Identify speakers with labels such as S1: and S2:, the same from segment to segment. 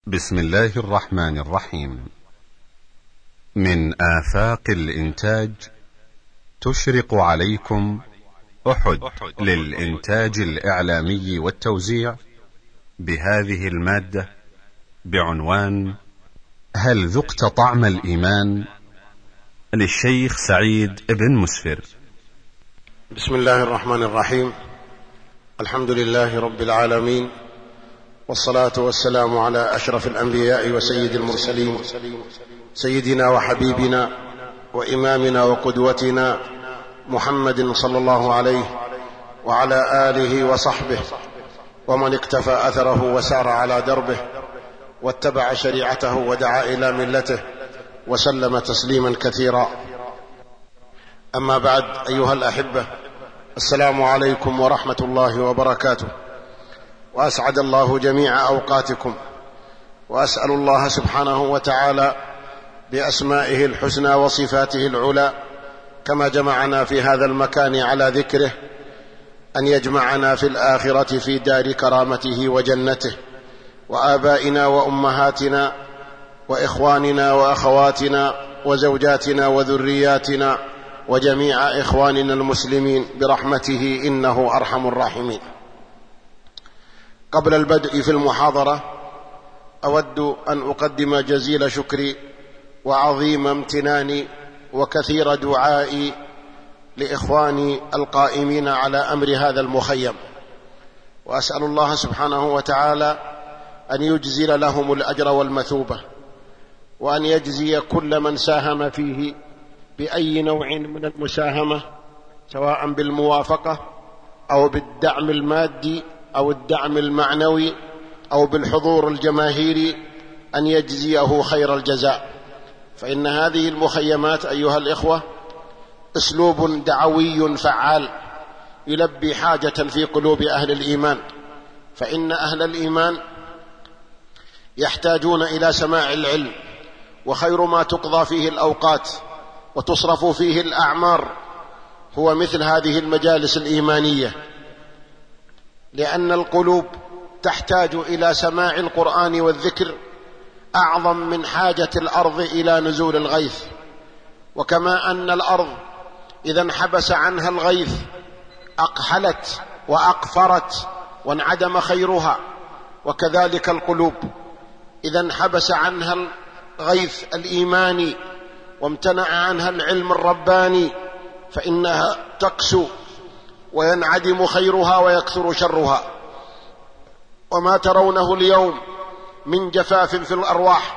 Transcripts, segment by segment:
S1: بسم الله الرحمن الرحيم. من آفاق الإنتاج تشرق عليكم أحد للإنتاج الإعلامي والتوزيع بهذه المادة بعنوان هل ذقت طعم الإيمان؟ للشيخ سعيد بن مسفر.
S2: بسم الله الرحمن الرحيم. الحمد لله رب العالمين، والصلاة والسلام على أشرف الأنبياء وسيد المرسلين، سيدنا وحبيبنا وإمامنا وقدوتنا محمد صلى الله عليه وعلى آله وصحبه ومن اكتفى أثره وسار على دربه واتبع شريعته ودعا إلى ملته وسلم تسليما كثيرا. أما بعد، أيها الأحبة، السلام عليكم ورحمة الله وبركاته، وأسعد الله جميع أوقاتكم، وأسأل الله سبحانه وتعالى بأسمائه الحسنى وصفاته العلى كما جمعنا في هذا المكان على ذكره أن يجمعنا في الآخرة في دار كرامته وجنته، وآبائنا وأمهاتنا وإخواننا وأخواتنا وزوجاتنا وذرياتنا وجميع إخواننا المسلمين برحمته إنه أرحم الراحمين. قبل البدء في المحاضرة أود أن أقدم جزيل شكري وعظيم امتناني وكثير دعائي لإخواني القائمين على أمر هذا المخيم، وأسأل الله سبحانه وتعالى أن يجزل لهم الأجر والمثوبة، وأن يجزي كل من ساهم فيه بأي نوع من المساهمة، سواء بالموافقة أو بالدعم المادي أو الدعم المعنوي أو بالحضور الجماهيري، أن يجزيه خير الجزاء. فإن هذه المخيمات أيها الإخوة أسلوب دعوي فعال يلبي حاجة في قلوب أهل الإيمان، فإن أهل الإيمان يحتاجون إلى سماع العلم، وخير ما تقضى فيه الأوقات وتصرف فيه الأعمار هو مثل هذه المجالس الإيمانية، لأن القلوب تحتاج إلى سماع القرآن والذكر أعظم من حاجة الأرض إلى نزول الغيث. وكما أن الأرض إذا انحبس عنها الغيث أقحلت وأقفرت وانعدم خيرها، وكذلك القلوب إذا انحبس عنها الغيث الإيماني وامتنع عنها العلم الرباني فإنها تقسو وينعدم خيرها ويكثر شرها. وما ترونه اليوم من جفاف في الأرواح،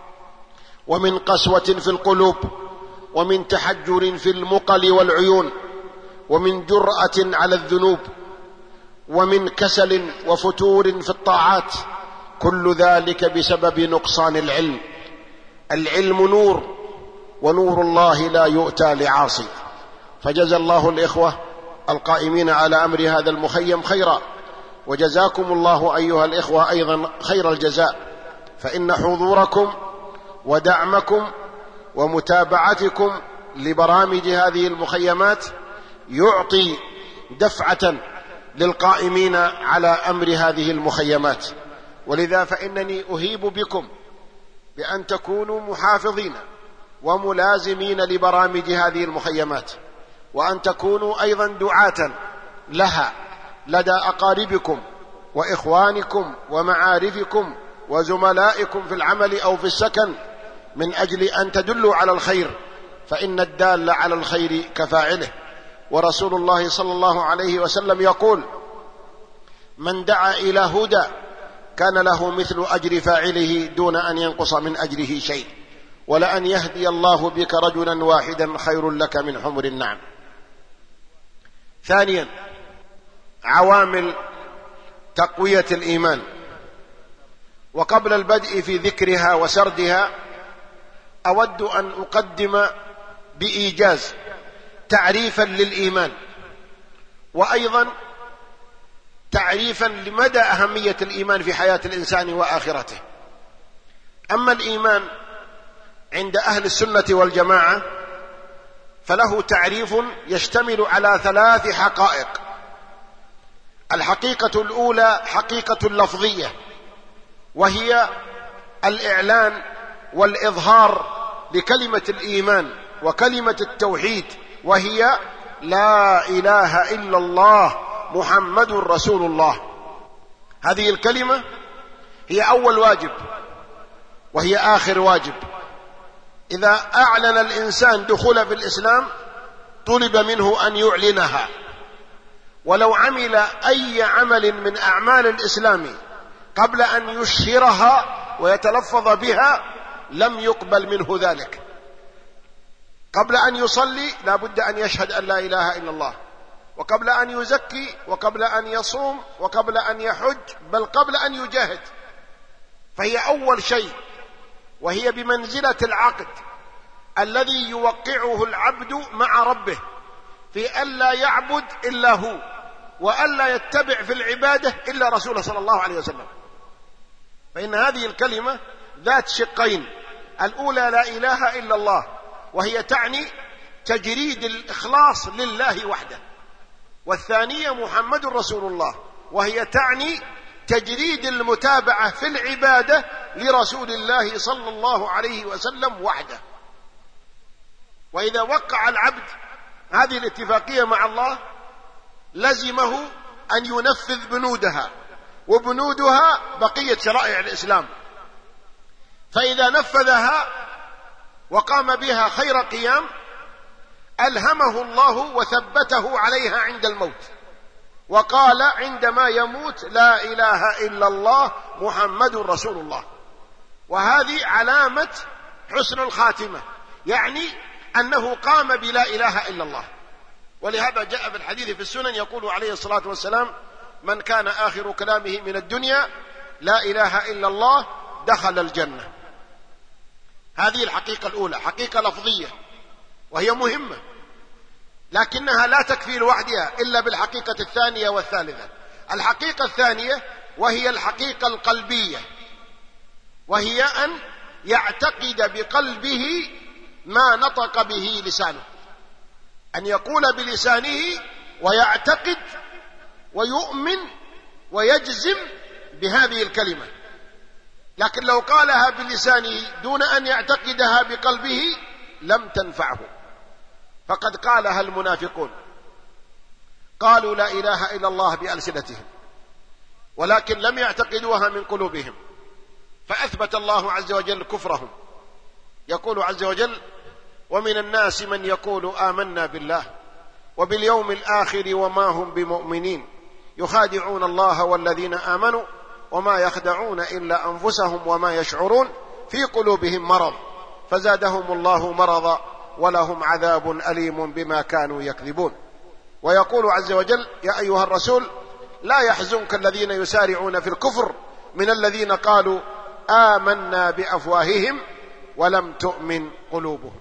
S2: ومن قسوة في القلوب، ومن تحجر في المقل والعيون، ومن جرأة على الذنوب، ومن كسل وفتور في الطاعات، كل ذلك بسبب نقصان العلم. العلم نور، ونور الله لا يؤتى لعاصي. فجزى الله الإخوة القائمين على أمر هذا المخيم خيرا، وجزاكم الله أيها الإخوة أيضا خير الجزاء، فإن حضوركم ودعمكم ومتابعتكم لبرامج هذه المخيمات يعطي دفعة للقائمين على أمر هذه المخيمات. ولذا فإنني أهيب بكم بأن تكونوا محافظين وملازمين لبرامج هذه المخيمات، وأن تكونوا أيضا دعاة لها لدى أقاربكم وإخوانكم ومعارفكم وزملائكم في العمل أو في السكن، من أجل أن تدلوا على الخير، فإن الدال على الخير كفاعله. ورسول الله صلى الله عليه وسلم يقول: من دعا إلى هدى كان له مثل أجر فاعله دون أن ينقص من أجره شيء، ولأن يهدي الله بك رجلا واحدا خير لك من حمر النعم. ثانيا، عوامل تقوية الإيمان. وقبل البدء في ذكرها وسردها أود أن أقدم بإيجاز تعريفا للإيمان، وأيضا تعريفا لمدى أهمية الإيمان في حياة الإنسان وآخرته. أما الإيمان عند أهل السنة والجماعة فله تعريف يشتمل على 3 حقائق. الحقيقة الأولى حقيقة لفظية، وهي الإعلان والإظهار لكلمة الإيمان وكلمة التوحيد، وهي لا إله إلا الله محمد رسول الله. هذه الكلمة هي أول واجب وهي آخر واجب. إذا أعلن الإنسان دخول في الإسلام طلب منه أن يعلنها، ولو عمل أي عمل من أعمال الإسلام قبل أن يشهرها ويتلفظ بها لم يقبل منه ذلك. قبل أن يصلي لا بد أن يشهد أن لا إله إلا الله، وقبل أن يزكي، وقبل أن يصوم، وقبل أن يحج، بل قبل أن يجاهد. فهي أول شيء، وهي بمنزلة العقد الذي يوقعه العبد مع ربه في ألا يعبد إلا هو، وألا يتبع في العبادة إلا رسوله صلى الله عليه وسلم. فإن هذه الكلمة ذات شقين: الأولى لا إله إلا الله، وهي تعني تجريد الإخلاص لله وحده، والثانية محمد رسول الله، وهي تعني تجريد المتابعة في العبادة لرسول الله صلى الله عليه وسلم وحده. وإذا وقع العبد هذه الاتفاقية مع الله لزمه أن ينفذ بنودها، وبنودها بقية شرائع الإسلام. فإذا نفذها وقام بها خير قيام ألهمه الله وثبته عليها عند الموت، وقال عندما يموت: لا إله إلا الله محمد رسول الله. وهذه علامة حسن الخاتمة، يعني أنه قام بلا إله إلا الله. ولهذا جاء في الحديث في السنن يقول عليه الصلاة والسلام: من كان آخر كلامه من الدنيا لا إله إلا الله دخل الجنة. هذه الحقيقة الأولى، حقيقة لفظية وهي مهمة، لكنها لا تكفي لوحدها إلا بالحقيقة الثانية والثالثة. الحقيقة الثانية وهي الحقيقة القلبية، وهي أن يعتقد بقلبه ما نطق به لسانه، أن يقول بلسانه ويعتقد ويؤمن ويجزم بهذه الكلمة. لكن لو قالها بلسانه دون أن يعتقدها بقلبه لم تنفعه. فقد قالها المنافقون، قالوا لا إله إلا الله بألسنتهم ولكن لم يعتقدوها من قلوبهم، فأثبت الله عز وجل كفرهم. يقول عز وجل: ومن الناس من يقول آمنا بالله وباليوم الآخر وما هم بمؤمنين يخادعون الله والذين آمنوا وما يخدعون إلا أنفسهم وما يشعرون في قلوبهم مرض فزادهم الله مرضا ولهم عذاب أليم بما كانوا يكذبون. ويقول عز وجل: يا أيها الرسول لا يحزنك الذين يسارعون في الكفر من الذين قالوا آمنا بأفواههم ولم تؤمن قلوبهم.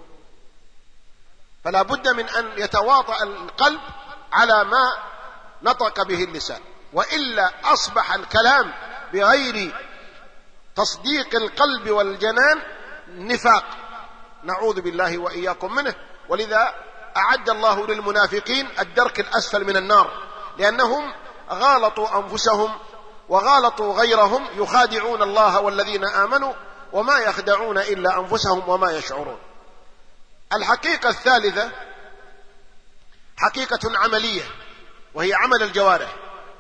S2: فلا بد من أن يتواطأ القلب على ما نطق به اللسان، وإلا أصبح الكلام بغير تصديق القلب والجنان نفاق، نعوذ بالله وإياكم منه. ولذا أعد الله للمنافقين الدرك الأسفل من النار، لأنهم غالطوا أنفسهم وغالطوا غيرهم، يخادعون الله والذين آمنوا وما يخدعون إلا أنفسهم وما يشعرون. الحقيقة الثالثة حقيقة عملية، وهي عمل الجوارح،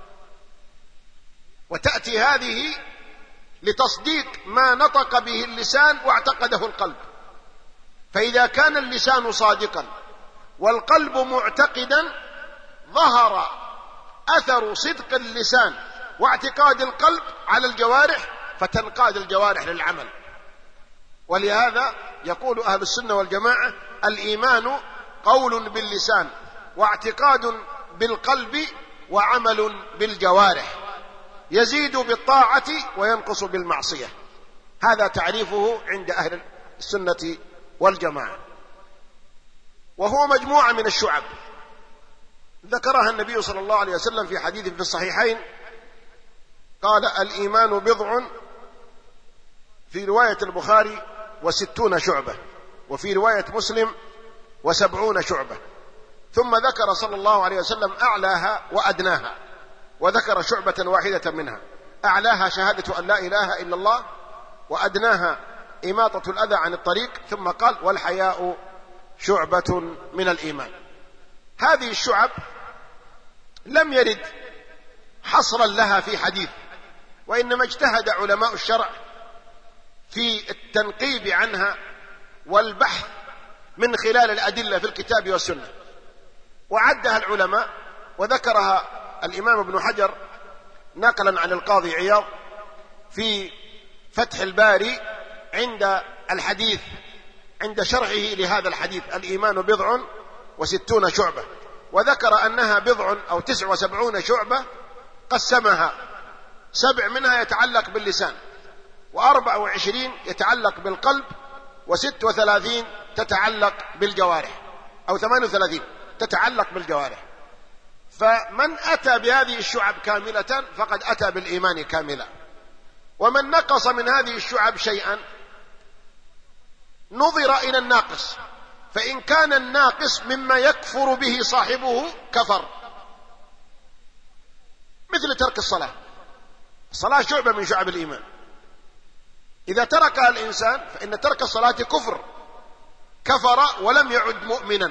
S2: وتأتي هذه لتصديق ما نطق به اللسان واعتقده القلب. فإذا كان اللسان صادقا والقلب معتقدا ظهر أثر صدق اللسان واعتقاد القلب على الجوارح، فتنقاد الجوارح للعمل. ولهذا يقول أهل السنة والجماعة: الإيمان قول باللسان واعتقاد بالقلب وعمل بالجوارح، يزيد بالطاعة وينقص بالمعصية. هذا تعريفه عند أهل السنة والجماعة، وهو مجموعة من الشعب ذكرها النبي صلى الله عليه وسلم في حديث في الصحيحين، قال: الإيمان بضع، في رواية البخاري 60 شعبة، وفي رواية مسلم 70 شعبة. ثم ذكر صلى الله عليه وسلم أعلاها وأدناها، وذكر شعبة واحدة منها. أعلاها شهادة أن لا إله إلا الله، وأدناها إماطة الأذى عن الطريق، ثم قال والحياء شعبة من الإيمان. هذه الشعب لم يرد حصرا لها في حديث، وإنما اجتهد علماء الشرع في التنقيب عنها والبحث من خلال الأدلة في الكتاب والسنة، وعدها العلماء وذكرها الإمام ابن حجر نقلا عن القاضي عياض في فتح الباري عند الحديث، عند شرحه لهذا الحديث: الإيمان 69 شعبة، وذكر أنها 79 شعبة قسمها: 7 منها يتعلق باللسان، 24 يتعلق بالقلب، 36 تتعلق بالجوارح، أو 38 تتعلق بالجوارح. فمن أتى بهذه الشعب كاملة فقد أتى بالإيمان كاملا، ومن نقص من هذه الشعب شيئا نظر إلى الناقص، فإن كان الناقص مما يكفر به صاحبه كفر، مثل ترك الصلاة. الصلاة شعبة من شعب الإيمان، إذا تركها الإنسان فإن ترك الصلاة كفر ولم يعد مؤمنا.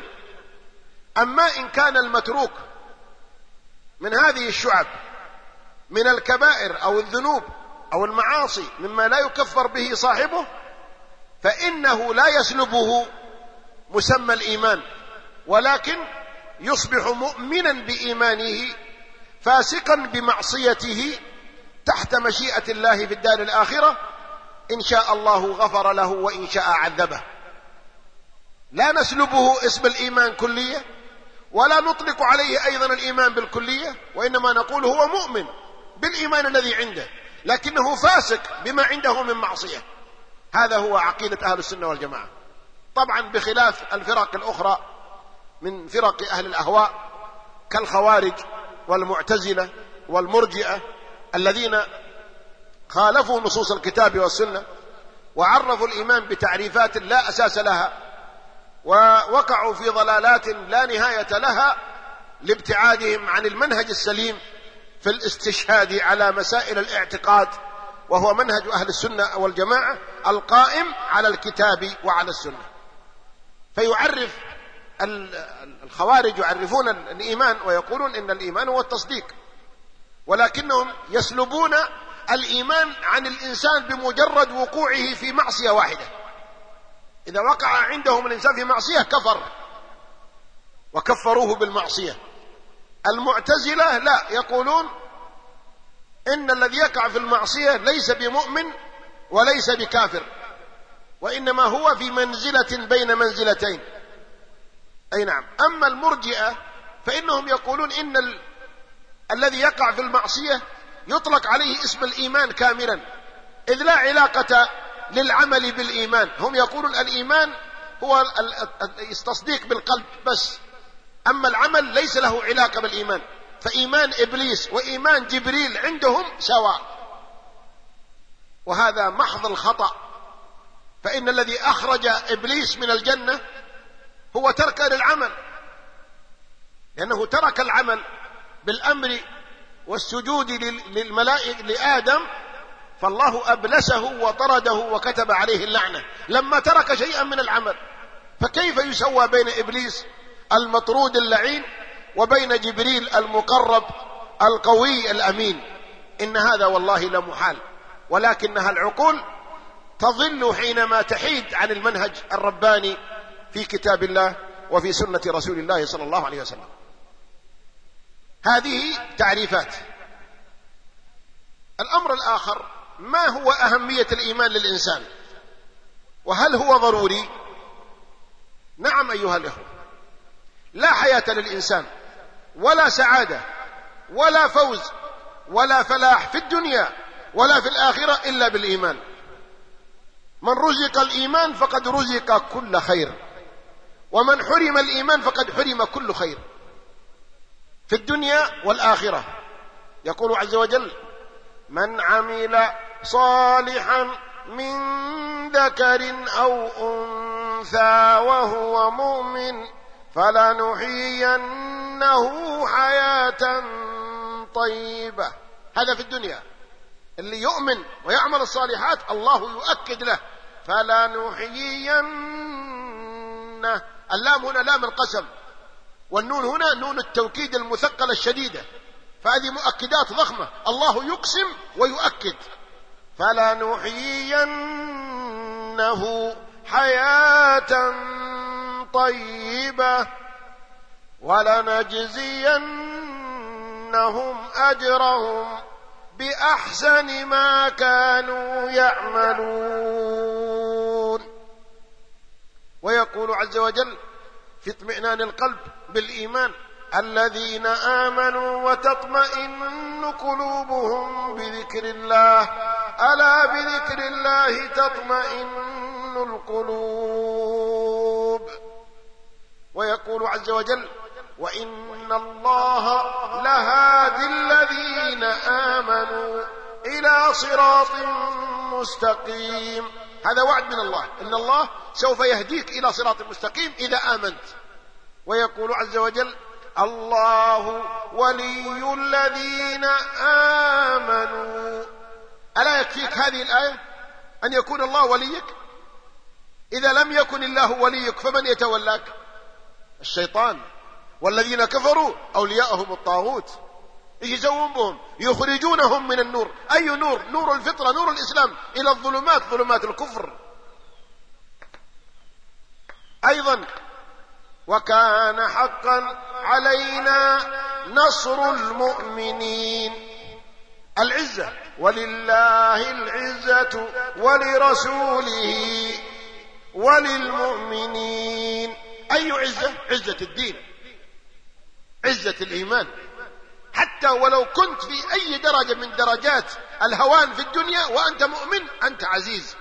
S2: أما إن كان المتروك من هذه الشعب من الكبائر أو الذنوب أو المعاصي مما لا يكفر به صاحبه، فإنه لا يسلبه مسمى الإيمان، ولكن يصبح مؤمنا بإيمانه فاسقا بمعصيته تحت مشيئة الله في الدار الآخرة، إن شاء الله غفر له وإن شاء عذبه. لا نسلبه اسم الإيمان كلية، ولا نطلق عليه أيضا الإيمان بالكلية، وإنما نقول هو مؤمن بالإيمان الذي عنده، لكنه فاسق بما عنده من معصية. هذا هو عقيدة أهل السنة والجماعة، طبعا بخلاف الفرق الأخرى من فرق أهل الأهواء كالخوارج والمعتزلة والمرجئة، الذين خالفوا نصوص الكتاب والسنة وعرفوا الإيمان بتعريفات لا أساس لها، ووقعوا في ضلالات لا نهاية لها لابتعادهم عن المنهج السليم في الاستشهاد على مسائل الاعتقاد، وهو منهج أهل السنة والجماعة القائم على الكتاب وعلى السنة. فيعرف الخوارج يعرفون الإيمان ويقولون إن الإيمان هو التصديق، ولكنهم يسلبون الإيمان عن الإنسان بمجرد وقوعه في معصية واحدة. إذا وقع عندهم الإنسان في معصية كفر وكفروه بالمعصية. المعتزلة لا، يقولون إن الذي يقع في المعصية ليس بمؤمن وليس بكافر، وإنما هو في منزلة بين منزلتين. أي نعم. أما المرجئة فإنهم يقولون إن الذي يقع في المعصية يطلق عليه اسم الإيمان كاملا، إذ لا علاقة للعمل بالإيمان. هم يقولون الإيمان هو التصديق بالقلب بس، أما العمل ليس له علاقة بالإيمان. فإيمان إبليس وإيمان جبريل عندهم سواء، وهذا محض الخطأ. فإن الذي أخرج إبليس من الجنة هو ترك للعمل، لأنه ترك العمل بالأمر والسجود للملائكة لآدم، فالله أبلسه وطرده وكتب عليه اللعنة لما ترك شيئا من العمل. فكيف يسوى بين إبليس المطرود اللعين وبين جبريل المقرب القوي الأمين؟ إن هذا والله لمحال، ولكنها العقول تضل حينما تحيد عن المنهج الرباني في كتاب الله وفي سنة رسول الله صلى الله عليه وسلم. هذه تعريفات. الأمر الآخر: ما هو أهمية الإيمان للإنسان؟ وهل هو ضروري؟ نعم أيها الإخوة، لا حياة للإنسان ولا سعادة ولا فوز ولا فلاح في الدنيا ولا في الآخرة إلا بالإيمان. من رزق الإيمان فقد رزق كل خير، ومن حرم الإيمان فقد حرم كل خير في الدنيا والآخرة. يقول عز وجل: من عمل صالحا من ذكر أو أنثى وهو مؤمن فلنحيينه حياة طيبة. هذا في الدنيا. اللي يؤمن ويعمل الصالحات الله يؤكد له فلنحيينه. اللام هنا لام القسم، والنون هنا نون التوكيد المثقلة الشديدة، فهذه مؤكدات ضخمة، الله يقسم ويؤكد. فلنحيينه حياة طيبة ولنجزينهم أجرهم بأحسن ما كانوا يعملون. ويقول عز وجل في اطمئنان القلب بالإيمان الذين آمنوا وتطمئن قلوبهم بذكر الله ألا بذكر الله تطمئن القلوب. ويقول عز وجل وإن الله لهادي الذين آمنوا إلى صراط مستقيم. هذا وعد من الله، إن الله سوف يهديك إلى صراط مستقيم إذا آمنت. ويقول عز وجل الله ولي الذين آمنوا. ألا يكفيك هذه الآية أن يكون الله وليك؟ إذا لم يكن الله وليك فمن يتولاك؟ الشيطان. والذين كفروا أولياءهم الطاغوت. إيش يسوون بهم؟ يخرجونهم من النور. أي نور؟ نور الفطرة، نور الإسلام، إلى الظلمات، ظلمات الكفر. أيضا وكان حقا علينا نصر المؤمنين. العزة ولله العزة ولرسوله وللمؤمنين. أي عزة؟ عزة الدين، عزة الإيمان. حتى ولو كنت في أي درجة من درجات الهوان في الدنيا وأنت مؤمن أنت عزيز.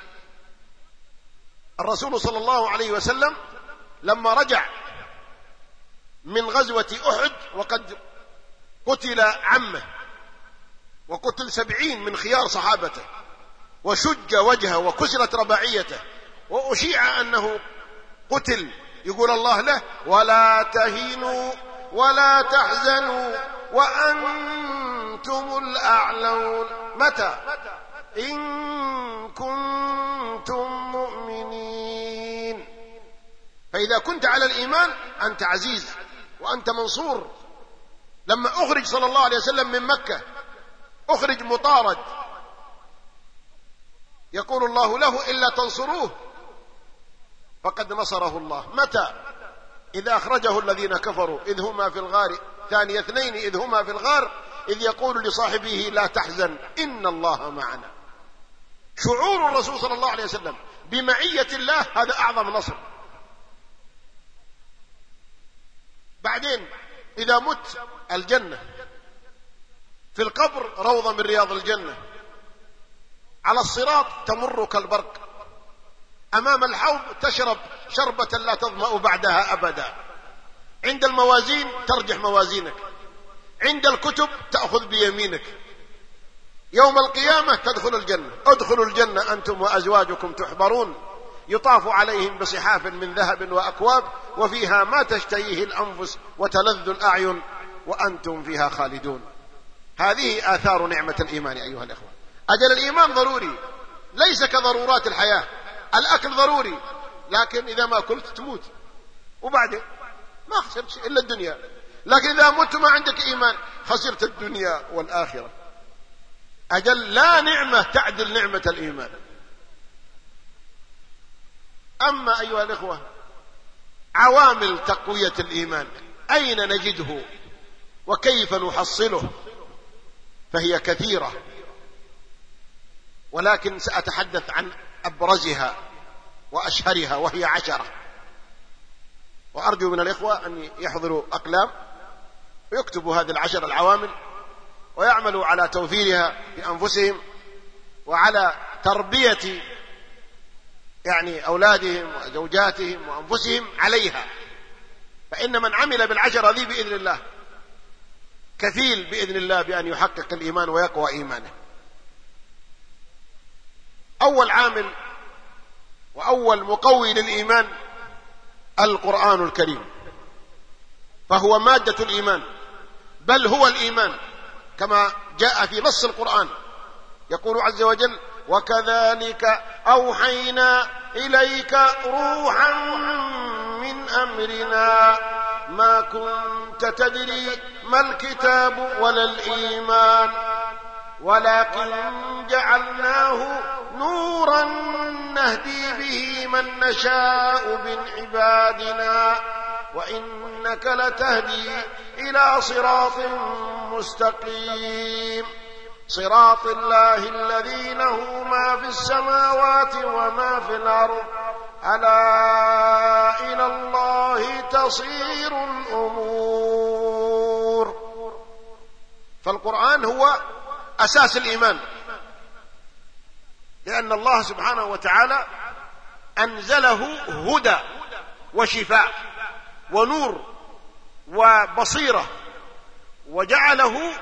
S2: الرسول صلى الله عليه وسلم لما رجع من غزوة أحد وقد قتل عمه وقتل 70 من خيار صحابته وشج وجهه وكسرت رباعيته وأشيع أنه قتل، يقول الله له ولا تهينوا ولا تحزنوا وأنتم الأعلون. متى؟ إن كنتم مؤمنين. فإذا كنت على الإيمان أنت عزيز وأنت منصور. لما أخرج صلى الله عليه وسلم من مكة أخرج مطارد، يقول الله له إلا تنصروه فقد نصره الله. متى؟ إذا أخرجه الذين كفروا إذ هما في الغار ثاني اثنين إذ هما في الغار إذ يقول لصاحبه لا تحزن إن الله معنا. شعور الرسول صلى الله عليه وسلم بمعية الله هذا أعظم نصر. بعدين إذا مت الجنة، في القبر روضة من رياض الجنة، على الصراط تمر كالبرق، أمام الحوض تشرب شربة لا تظمأ بعدها أبدا، عند الموازين ترجح موازينك، عند الكتب تأخذ بيمينك، يوم القيامة تدخل الجنة. ادخلوا الجنة أنتم وأزواجكم تحبرون يطاف عليهم بصحاف من ذهب وأكواب وفيها ما تشتهيه الأنفس وتلذ الأعين وأنتم فيها خالدون. هذه آثار نعمة الإيمان أيها الإخوة. أجل الإيمان ضروري، ليس كضرورات الحياة. الأكل ضروري، لكن إذا ما أكلت تموت وبعدين ما خسرت شيء إلا الدنيا. لكن إذا مت ما عندك إيمان خسرت الدنيا والآخرة. أجل لا نعمة تعدل نعمة الإيمان. أما أيها الإخوة عوامل تقوية الإيمان أين نجده وكيف نحصله؟ فهي كثيرة، ولكن سأتحدث عن أبرزها وأشهرها وهي 10. وأرجو من الإخوة أن يحضروا أقلام ويكتبوا هذه 10 العوامل ويعملوا على توفيرها بأنفسهم وعلى تربية أولادهم وزوجاتهم وأنفسهم عليها. فإن من عمل بال10 ذي بإذن الله كفيل بإذن الله بأن يحقق الإيمان ويقوى إيمانه. أول عامل وأول مقوي للإيمان القرآن الكريم، فهو مادة الإيمان، بل هو الإيمان كما جاء في نص القرآن. يقول عز وجل: وكذلك أوحينا إليك روحا من أمرنا ما كنت تدري ما الكتاب ولا الإيمان ولكن جعلناه نورا نهدي به من نشاء من عبادنا وإنك لتهدي إلى صراط مستقيم صراط الله الذي له ما في السماوات وما في الأرض ألا إلى الله تصير الأمور. فالقرآن هو أساس الإيمان، لأن الله سبحانه وتعالى أنزله هدى وشفاء ونور وبصيرة، وجعله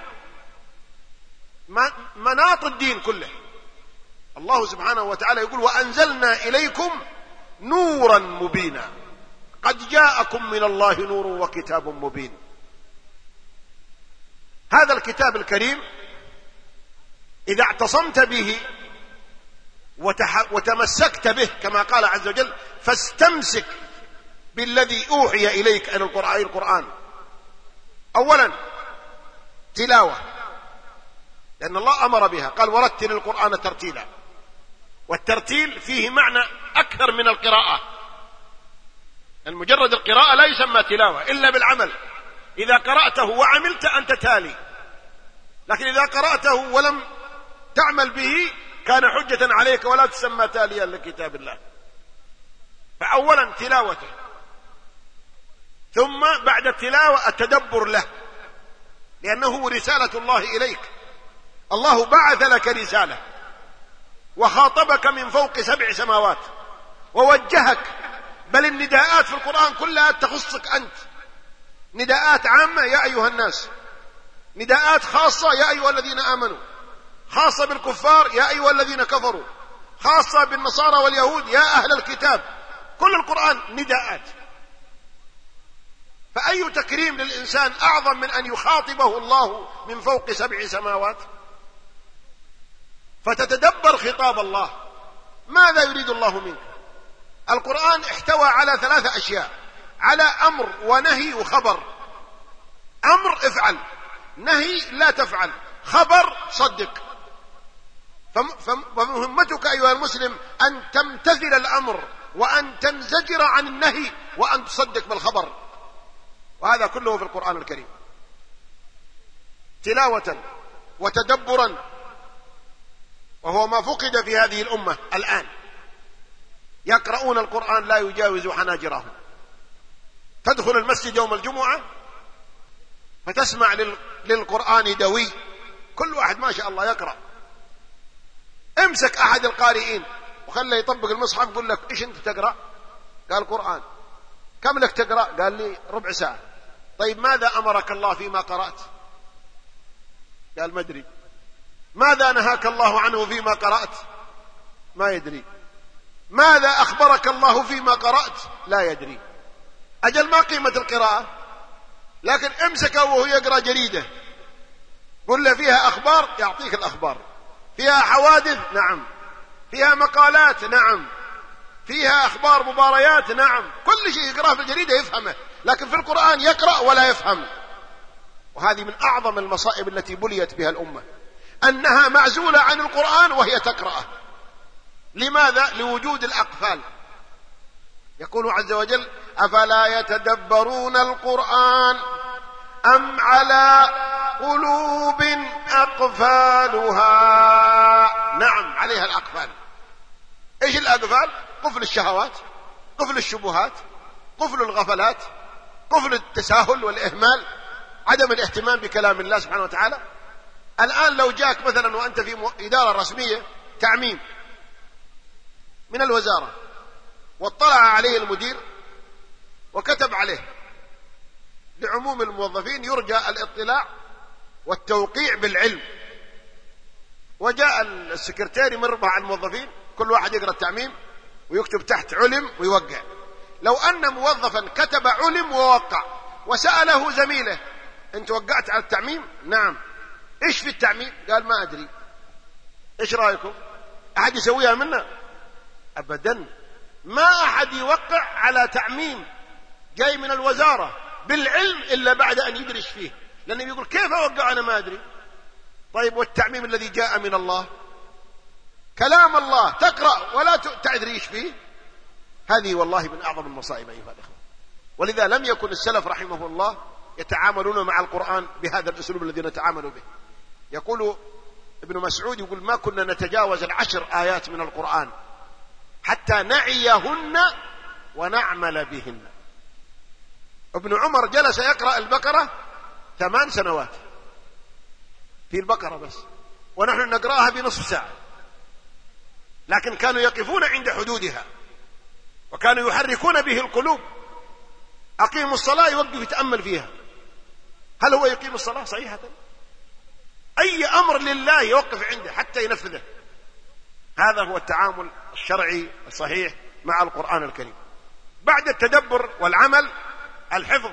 S2: مناط الدين كله. الله سبحانه وتعالى يقول: وأنزلنا إليكم نورا مبينا قد جاءكم من الله نور وكتاب مبين. هذا الكتاب الكريم إذا اعتصمت به وتمسكت به كما قال عز وجل: فاستمسك بالذي أوحي إليك أن القرآن. أولا تلاوة، لأن الله أمر بها، قال: ورتل القرآن ترتيلا. والترتيل فيه معنى أكثر من القراءة. المجرد القراءة لا يسمى تلاوة إلا بالعمل. إذا قرأته وعملت أنت تالي، لكن إذا قرأته ولم تعمل به كان حجة عليك ولا تسمى تاليا لكتاب الله. فأولا تلاوته، ثم بعد التلاوة التدبر له، لأنه رسالة الله إليك. الله بعث لك رسالة وخاطبك من فوق 7 سماوات ووجهك، بل النداءات في القرآن كلها تخصك أنت. نداءات عامة: يا أيها الناس. نداءات خاصة: يا أيها الذين آمنوا. خاصة بالكفار: يا أيها الذين كفروا. خاصة بالنصارى واليهود: يا أهل الكتاب. كل القرآن نداءات. فأي تكريم للإنسان أعظم من أن يخاطبه الله من فوق 7 سماوات؟ فتتدبر خطاب الله، ماذا يريد الله منك؟ القرآن احتوى على 3 أشياء: على أمر ونهي وخبر. أمر: افعل. نهي: لا تفعل. خبر: صدق. فمهمتك أيها المسلم أن تمتثل الأمر وأن تنزجر عن النهي وأن تصدق بالخبر. وهذا كله في القرآن الكريم، تلاوة وتدبرا، وهو ما فقد في هذه الأمة الآن. يقرؤون القرآن لا يجاوز حناجرهم. تدخل المسجد يوم الجمعة فتسمع للقرآن دوي، كل واحد ما شاء الله يقرأ. امسك أحد القارئين وخله يطبق المصحف، قل لك: إيش أنت تقرأ؟ قال: قرآن. كم لك تقرأ؟ قال لي: ربع ساعة. طيب ماذا أمرك الله فيما قرأت؟ قال: ما أدري. ماذا نهاك الله عنه فيما قرأت؟ ما يدري. ماذا أخبرك الله فيما قرأت؟ لا يدري. أجل ما قيمة القراءة؟ لكن امسكه وهو يقرأ جريدة، قل له: فيها أخبار، يعطيك الأخبار. فيها حوادث، نعم. فيها مقالات، نعم. فيها أخبار مباريات، نعم. كل شيء يقرأه في الجريدة يفهمه، لكن في القرآن يقرأ ولا يفهم. وهذه من أعظم المصائب التي بليت بها الأمة، أنها معزولة عن القرآن وهي تقرأه. لماذا؟ لوجود الأقفال. يقول عز وجل: أفلا يتدبرون القرآن أم على قلوب أقفالها. نعم، عليها الأقفال. إيش الأقفال؟ قفل الشهوات، قفل الشبهات، قفل الغفلات، قفل التساهل والإهمال، عدم الاهتمام بكلام الله سبحانه وتعالى. الآن لو جاءك مثلا وأنت في إدارة رسمية تعميم من الوزارة واطلع عليه المدير وكتب عليه لعموم الموظفين يرجى الاطلاع والتوقيع بالعلم، وجاء السكرتير يمر مع الموظفين كل واحد يقرأ التعميم ويكتب تحت علم ويوقع. لو أن موظفا كتب علم ووقع وسأله زميله: أنت وقعت على التعميم؟ نعم. إيش في التعميم؟ قال: ما أدري. إيش رأيكم؟ أحد يسويها منا؟ أبدا. ما أحد يوقع على تعميم جاي من الوزارة بالعلم إلا بعد أن يدرس فيه، لأنه يقول كيف أوقع أنا ما أدري. طيب والتعميم الذي جاء من الله، كلام الله تقرأ ولا تدري إيش فيه، هذه والله من أعظم المصائب أيها الأخوة. ولذا لم يكن السلف رحمه الله يتعاملون مع القرآن بهذا الأسلوب الذي نتعامل به. يقول ابن مسعود، يقول ما كنا نتجاوز 10 آيات من القرآن حتى نعيهن ونعمل بهن. ابن عمر جلس يقرأ البقرة 8 سنوات في البقرة بس، ونحن نقرأها بنصف ساعة، لكن كانوا يقفون عند حدودها وكانوا يحركون به القلوب. أقيموا الصلاة يوقف يتأمل فيها، هل هو يقيم الصلاة صحيحة؟ أي أمر لله يوقف عنده حتى ينفذه. هذا هو التعامل الشرعي الصحيح مع القرآن الكريم. بعد التدبر والعمل الحفظ،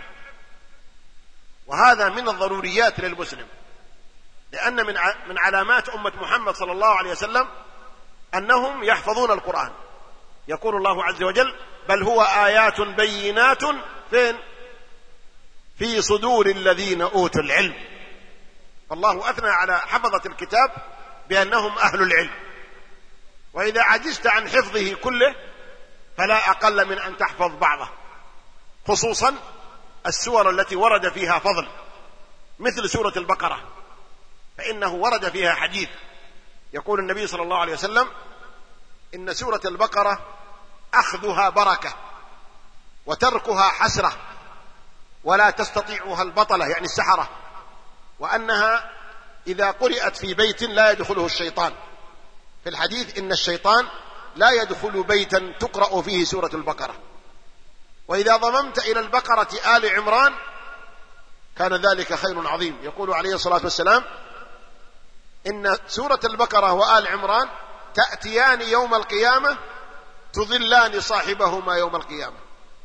S2: وهذا من الضروريات للمسلم، لأن من علامات أمة محمد صلى الله عليه وسلم أنهم يحفظون القرآن. يقول الله عز وجل: بل هو آيات بينات فين؟ في صدور الذين أوتوا العلم. فالله أثنى على حفظة الكتاب بأنهم أهل العلم. وإذا عجزت عن حفظه كله فلا أقل من أن تحفظ بعضه، خصوصا السور التي ورد فيها فضل مثل سورة البقرة، فإنه ورد فيها حديث يقول النبي صلى الله عليه وسلم: إن سورة البقرة أخذها بركة وتركها حسرة ولا تستطيعها البطلة، يعني السحرة، وأنها إذا قرأت في بيت لا يدخله الشيطان. في الحديث إن الشيطان لا يدخل بيتا تقرأ فيه سورة البقرة. وإذا ضممت إلى البقرة آل عمران كان ذلك خير عظيم. يقول عليه الصلاة والسلام: إن سورة البقرة وآل عمران تأتيان يوم القيامة تظلان صاحبهما يوم القيامة.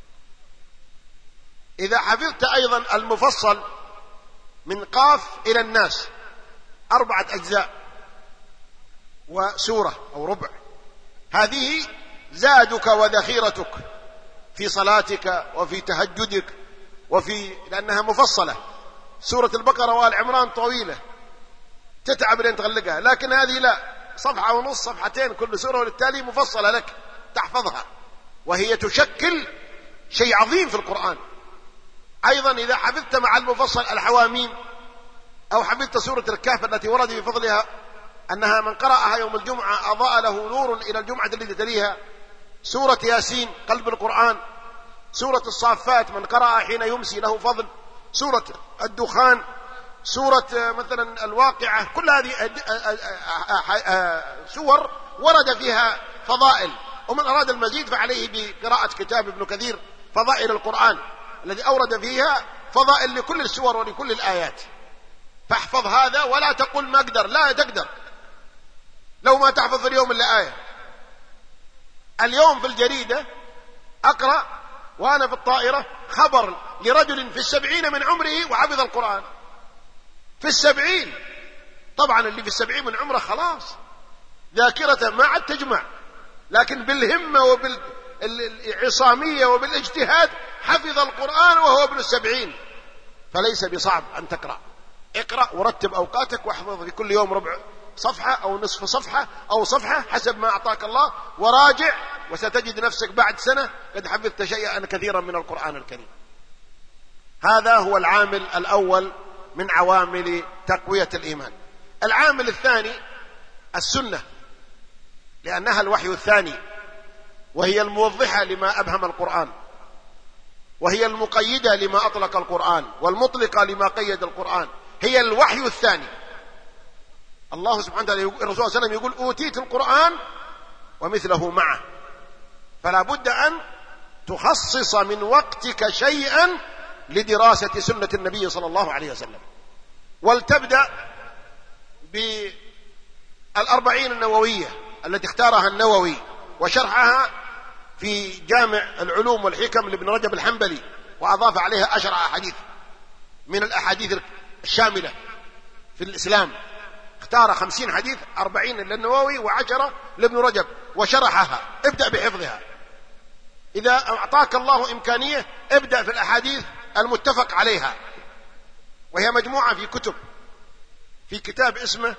S2: إذا حفظت أيضا المفصل من قاف إلى الناس 4 أجزاء وسورة أو ربع، هذه زادك وذخيرتك في صلاتك وفي تهجدك لأنها مفصلة. سورة البقرة وآل عمران طويلة تتعب لين تغلقها، لكن هذه لا، 1.5 صفحة 2 صفحتين كل سورة، وللتالي مفصلة لك تحفظها، وهي تشكل شيء عظيم في القرآن. أيضا إذا حفظت مع المفصل الحواميم، أو حفظت سورة الكهف التي ورد بفضلها أنها من قرأها يوم الجمعة أضاء له نور إلى الجمعة التي تليها، سورة ياسين قلب القرآن، سورة الصافات من قرأها حين يمسي له فضل، سورة الدخان، سورة مثلا الواقعة، كل هذه سور ورد فيها فضائل. ومن أراد المزيد فعليه بقراءة كتاب ابن كثير فضائل القرآن الذي أورد فيها فضائل لكل السور ولكل الآيات. فاحفظ هذا ولا تقول ما أقدر، لا تقدر. لو ما تحفظ اليوم إلا آية. اليوم في الجريدة أقرأ وأنا في الطائرة خبر لرجل في 70 من عمره وحفظ القرآن. في 70، طبعا اللي في 70 من عمره خلاص ذاكرته ما عاد تجمع، لكن بالهمة وبالعصامية وبالاجتهاد حفظ القرآن وهو ابن 70. فليس بصعب أن تقرأ. اقرأ ورتب أوقاتك واحفظ في كل يوم ربع صفحة أو نصف صفحة أو صفحة حسب ما أعطاك الله، وراجع وستجد نفسك بعد سنة قد حفظت شيئا كثيرا من القرآن الكريم. هذا هو العامل الأول من عوامل تقوية الإيمان. العامل الثاني السنة، لأنها الوحي الثاني، وهي الموضحة لما أبهم القرآن، وهي المقيدة لما أطلق القرآن، والمطلقة لما قيد القرآن. هي الوحي الثاني. الله سبحانه وتعالى الرسول صلى الله عليه وسلم يقول: أوتيت القرآن ومثله معه. فلا بد أن تخصص من وقتك شيئا لدراسة سنة النبي صلى الله عليه وسلم، ولتبدأ بالأربعين النووية التي اختارها النووي وشرحها في جامع العلوم والحكم لابن رجب الحنبلي، وأضاف عليها 10 أحاديث من الأحاديث الشاملة في الإسلام. اختار 50 حديث، 40 للنووي و10 لابن رجب وشرحها. ابدأ بحفظها. إذا أعطاك الله إمكانية ابدأ في الأحاديث المتفق عليها، وهي مجموعة في كتب، في كتاب اسمه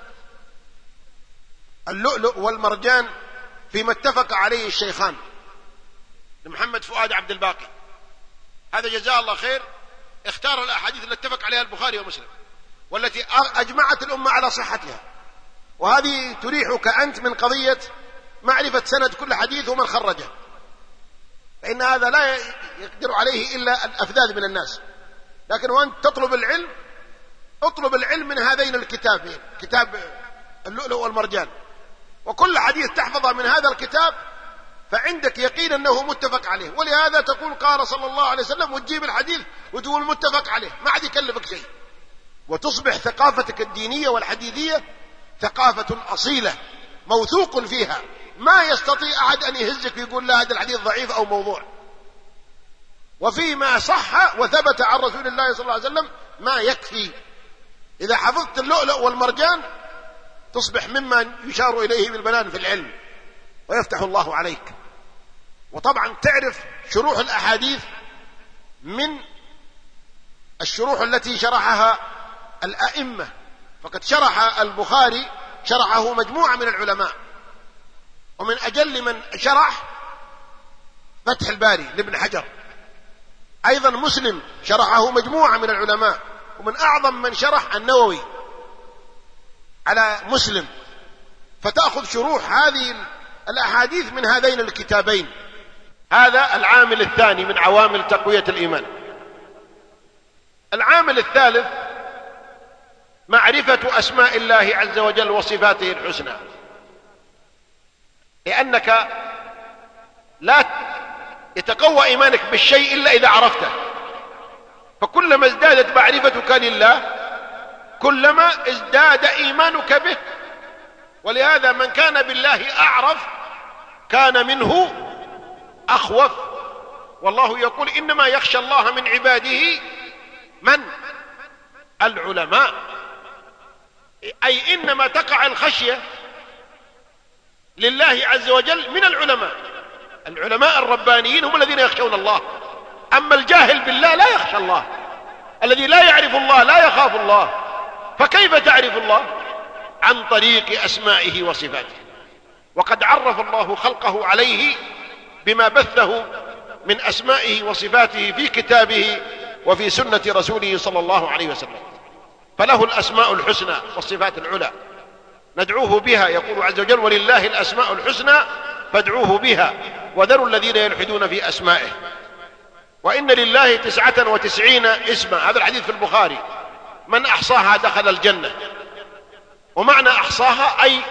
S2: اللؤلؤ والمرجان فيما اتفق عليه الشيخان لمحمد فؤاد عبد الباقي. هذا جزاه الله خير اختار الأحاديث التي اتفق عليها البخاري ومسلم والتي أجمعت الأمة على صحتها، وهذه تريحك أنت من قضية معرفة سند كل حديث ومن خرجه، فإن هذا لا يقدر عليه إلا الأفذاذ من الناس. لكن وأنت تطلب العلم اطلب العلم من هذين الكتابين، كتاب اللؤلؤ والمرجان، وكل حديث تحفظه من هذا الكتاب فعندك يقين أنه متفق عليه. ولهذا تقول قال صلى الله عليه وسلم وتجيب الحديث وتقول متفق عليه، ما عاد يكلفك شيء، وتصبح ثقافتك الدينية والحديثية ثقافة أصيلة موثوق فيها، ما يستطيع أحد أن يهزك ويقول لا هذا الحديث ضعيف أو موضوع. وفيما صح وثبت عن رسول الله صلى الله عليه وسلم ما يكفي. إذا حفظت اللؤلؤ والمرجان تصبح ممن يشار إليه بالبنان في العلم ويفتح الله عليك. وطبعا تعرف شروح الأحاديث من الشروح التي شرحها الأئمة، فقد شرح البخاري شرحه مجموعة من العلماء، ومن أجل من شرح فتح الباري لابن حجر. أيضا مسلم شرحه مجموعة من العلماء، ومن أعظم من شرح النووي على مسلم. فتأخذ شروح هذه الأحاديث من هذين الكتابين. هذا العامل الثاني من عوامل تقوية الإيمان. العامل الثالث معرفة أسماء الله عز وجل وصفاته الحسنى، لأنك لا يتقوى إيمانك بالشيء إلا إذا عرفته، فكلما ازدادت معرفتك لله كلما ازداد إيمانك به. ولهذا من كان بالله أعرف كان منه أخوف. والله يقول إنما يخشى الله من عباده من؟ العلماء. أي إنما تقع الخشية لله عز وجل من العلماء. العلماء الربانيين هم الذين يخشون الله، أما الجاهل بالله لا يخشى الله، الذي لا يعرف الله لا يخاف الله. فكيف تعرف الله؟ عن طريق أسمائه وصفاته. وقد عرف الله خلقه عليه بما بثه من أسمائه وصفاته في كتابه وفي سنة رسوله صلى الله عليه وسلم. فله الأسماء الحسنى والصفات العلى ندعوه بها. يقول عز وجل ولله الأسماء الحسنى فادعوه بها وذروا الذين يلحدون في أسمائه. وإن لله 99 اسما، هذا الحديث في البخاري، من أحصاها دخل الجنة. ومعنى أحصاها أي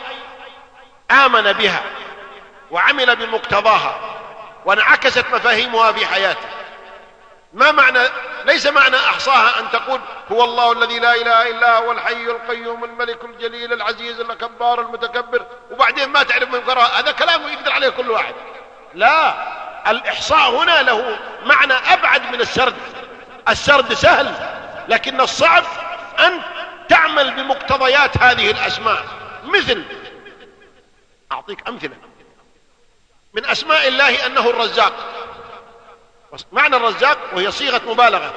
S2: آمن بها وعمل بمقتضاها وانعكست مفاهيمها في حياته. ما معنى؟ ليس معنى أحصاها أن تقول هو الله الذي لا إله إلا هو الحي القيوم الملك الجليل العزيز الجبار المتكبر وبعدين ما تعرف من قراءة، هذا كلام يقدر عليه كل واحد. لا، الإحصاء هنا له معنى أبعد من السرد. السرد سهل، لكن الصعب أن تعمل بمقتضيات هذه الأسماء. مثل أعطيك أمثلة من أسماء الله أنه الرزاق. معنى الرزاق وهي صيغة مبالغة،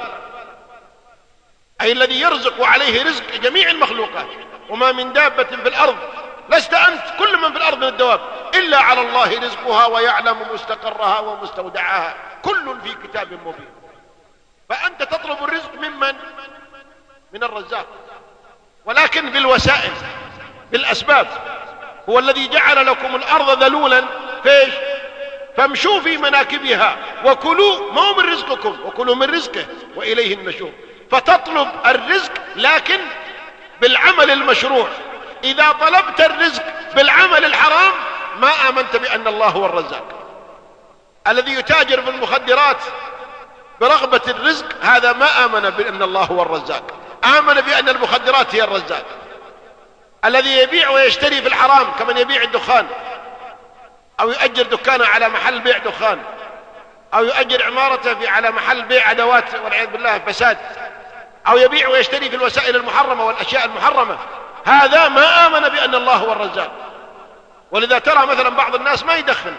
S2: أي الذي يرزق وعليه رزق جميع المخلوقات. وما من دابة في الأرض، لست أنت كل من في الأرض من الدواب، إلا على الله رزقها ويعلم مستقرها ومستودعها كل في كتاب مبين. فأنت تطلب الرزق ممن؟ من الرزاق، ولكن بالوسائل بالأسباب. هو الذي جعل لكم الأرض ذلولا فيش فامشوا في مناكبها وكلوا، ما هو من رزقكم، وكلوا من رزقه وإليه النشور. فتطلب الرزق لكن بالعمل المشروع. إذا طلبت الرزق بالعمل الحرام ما آمنت بأن الله هو الرزاق. الذي يتاجر في المخدرات برغبة الرزق هذا ما آمن بأن الله هو الرزاق، آمن بأن المخدرات هي الرزاق. الذي يبيع ويشتري في الحرام كمن يبيع الدخان أو يؤجر دكانه على محل بيع دخان، أو يؤجر عمارته على محل بيع أدوات والعياذ بالله فساد، أو يبيع ويشتري في الوسائل المحرمة والأشياء المحرمة، هذا ما آمن بأن الله هو الرزاق. ولذا ترى مثلا بعض الناس ما يدخن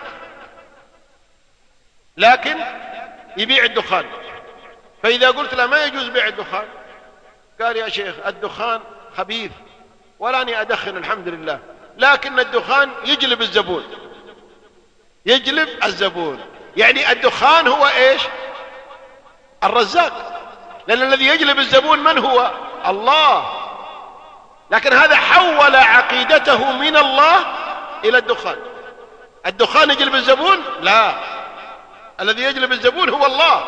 S2: لكن يبيع الدخان، فإذا قلت له ما يجوز بيع الدخان قال يا شيخ الدخان خبيث ولاني أدخن الحمد لله، لكن الدخان يجلب الزبون، يجلب الزبون. يعني الدخان هو ايش؟ الرزاق، لأن الذي يجلب الزبون من هو؟ الله. لكن هذا حول عقيدته من الله إلى الدخان. الدخان يجلب الزبون؟ لا، الذي يجلب الزبون هو الله.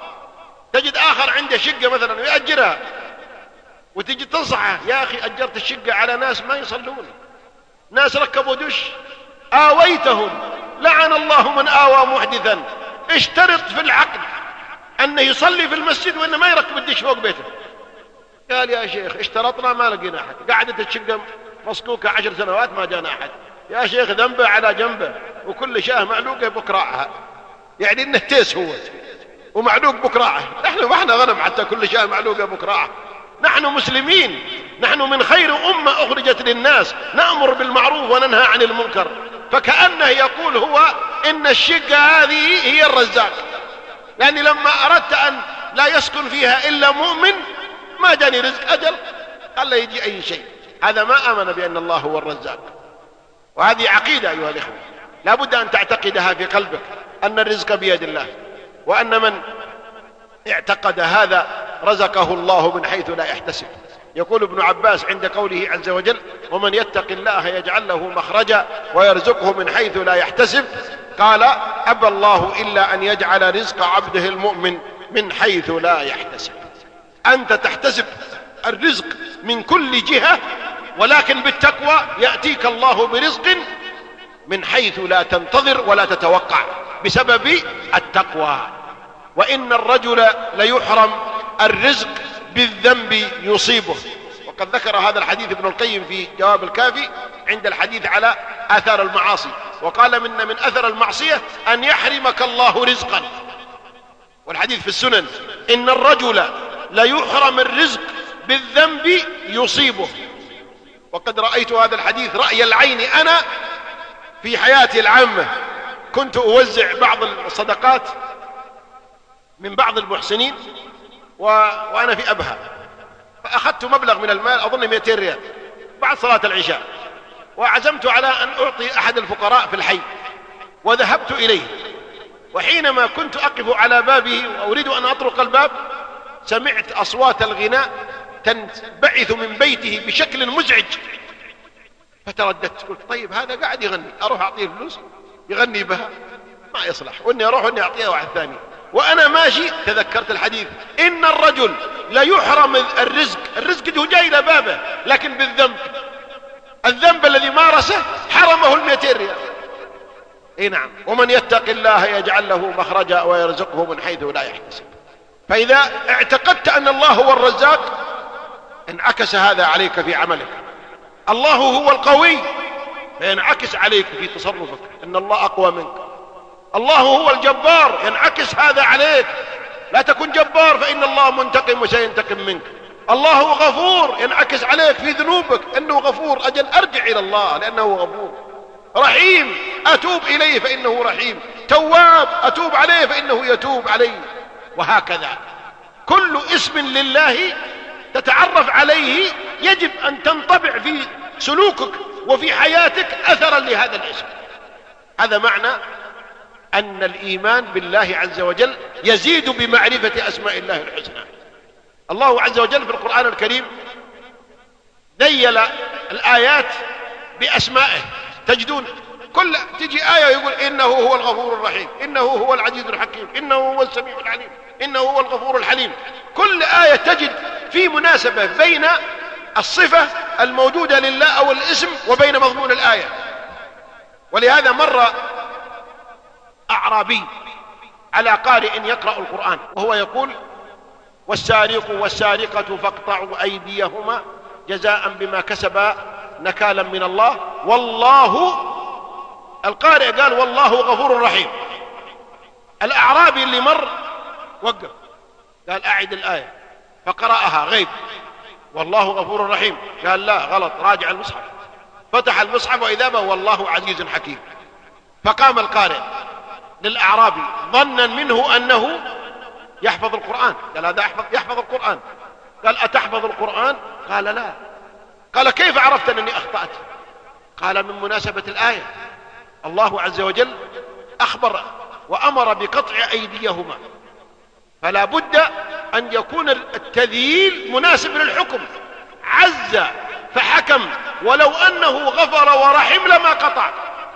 S2: تجد آخر عنده شقة مثلا ويأجرها وتجي تنصحه يا أخي أجرت الشقة على ناس ما يصلون، ناس ركبوا دش آويتهم، لعن الله من آوى محدثا. اشترط في العقد أنه يصلي في المسجد وأنه ما يركب الدش فوق بيته. قال يا شيخ اشترطنا ما لقينا أحد، قعدت الشقة مصكوكة 10 سنوات ما جانا أحد. يا شيخ ذنبه على جنبه، وكل شاه معلوقة بكراعها، يعني إنه تيس هو ومعلوق بكراعه. نحن ما احنا غنم حتى كل شاه معلوقة بكراعه. نحن مسلمين، نحن من خير أمة أخرجت للناس، نأمر بالمعروف وننهى عن المنكر. فكأنه يقول هو إن الشقة هذه هي الرزاق، لأني لما أردت أن لا يسكن فيها إلا مؤمن ما جاني رزق أجل، قال لا يجي أي شيء. هذا ما آمن بأن الله هو الرزاق. وهذه عقيدة أيها الإخوة لا بد أن تعتقدها في قلبك، أن الرزق بيد الله، وأن من اعتقد هذا رزقه الله من حيث لا يحتسب. يقول ابن عباس عند قوله عز وجل ومن يتق الله يجعل له مخرجا ويرزقه من حيث لا يحتسب، قال أبى الله إلا أن يجعل رزق عبده المؤمن من حيث لا يحتسب. أنت تحتسب الرزق من كل جهة، ولكن بالتقوى يأتيك الله برزق من حيث لا تنتظر ولا تتوقع بسبب التقوى. وإن الرجل ليحرم الرزق بالذنب يصيبه. وقد ذكر هذا الحديث ابن القيم في جواب الكافي عند الحديث على آثار المعاصي، وقال من أثر المعصية أن يحرمك الله رزقا. والحديث في السنن إن الرجل ليحرم الرزق بالذنب يصيبه. وقد رأيت هذا الحديث رأي العين أنا في حياتي العامة. كنت أوزع بعض الصدقات من بعض المحسنين وأنا في أبها، فأخذت مبلغ من المال أظن 200 ريال بعد صلاة العشاء، وعزمت على أن أعطي أحد الفقراء في الحي، وذهبت إليه. وحينما كنت أقف على بابه وأريد أن أطرق الباب سمعت أصوات الغناء تنبعث من بيته بشكل مزعج، فترددت قلت طيب هذا قاعد يغني، أروح أعطيه فلوس يغني بها؟ ما يصلح، وإني أروح وإني أعطيه واحد ثاني. وأنا ماشي تذكرت الحديث إن الرجل لا يحرم الرزق هو جاي إلى بابه، لكن بالذنب، الذنب الذي مارسه حرمه 200 ريال. اي نعم. ومن يتق الله يجعل له مخرجا ويرزقه من حيث لا يحتسب. فإذا اعتقدت أن الله هو الرزاق انعكس هذا عليك في عملك. الله هو القوي فينعكس عليك في تصرفك أن الله أقوى منك. الله هو الجبار ينعكس هذا عليك، لا تكن جبار فإن الله منتقم وسينتقم منك. الله غفور ينعكس عليك في ذنوبك أنه غفور، أجل أرجع إلى الله لأنه غفور. رحيم أتوب إليه فإنه رحيم، تواب أتوب عليه فإنه يتوب عليه. وهكذا كل اسم لله تتعرف عليه يجب أن تنطبع في سلوكك وفي حياتك أثرا لهذا الاسم. هذا معنى أن الإيمان بالله عز وجل يزيد بمعرفة أسماء الله الحسنى. الله عز وجل في القرآن الكريم ذيل الآيات بأسمائه، تجدون كل تجي آية يقول إنه هو الغفور الرحيم، إنه هو العزيز الحكيم، إنه هو السميع العليم، إنه هو الغفور الحليم. كل آية تجد في مناسبة بين الصفة الموجودة لله أو الاسم وبين مضمون الآية. ولهذا مر أعرابي على قارئ يقرأ القرآن وهو يقول والسارق والسارقة فاقطعوا أيديهما جزاء بما كسبا نكالا من الله والله. القارئ قال والله غفور رحيم. الأعرابي اللي مر وقف قال أعد الآية، فقرأها غيب والله غفور رحيم. قال لا، غلط، راجع المصحف. فتح المصحف وإذا به والله عزيز حكيم. فقام القارئ للأعرابي ظنا منه أنه يحفظ القرآن. قال هذا يحفظ القرآن. قال أتحفظ القرآن؟ قال لا. قال كيف عرفت أنني أخطأت؟ قال من مناسبة الآية، الله عز وجل أخبر وأمر بقطع أيديهما، فلا بد أن يكون التذييل مناسب للحكم. عز فحكم، ولو أنه غفر ورحم لما قطع.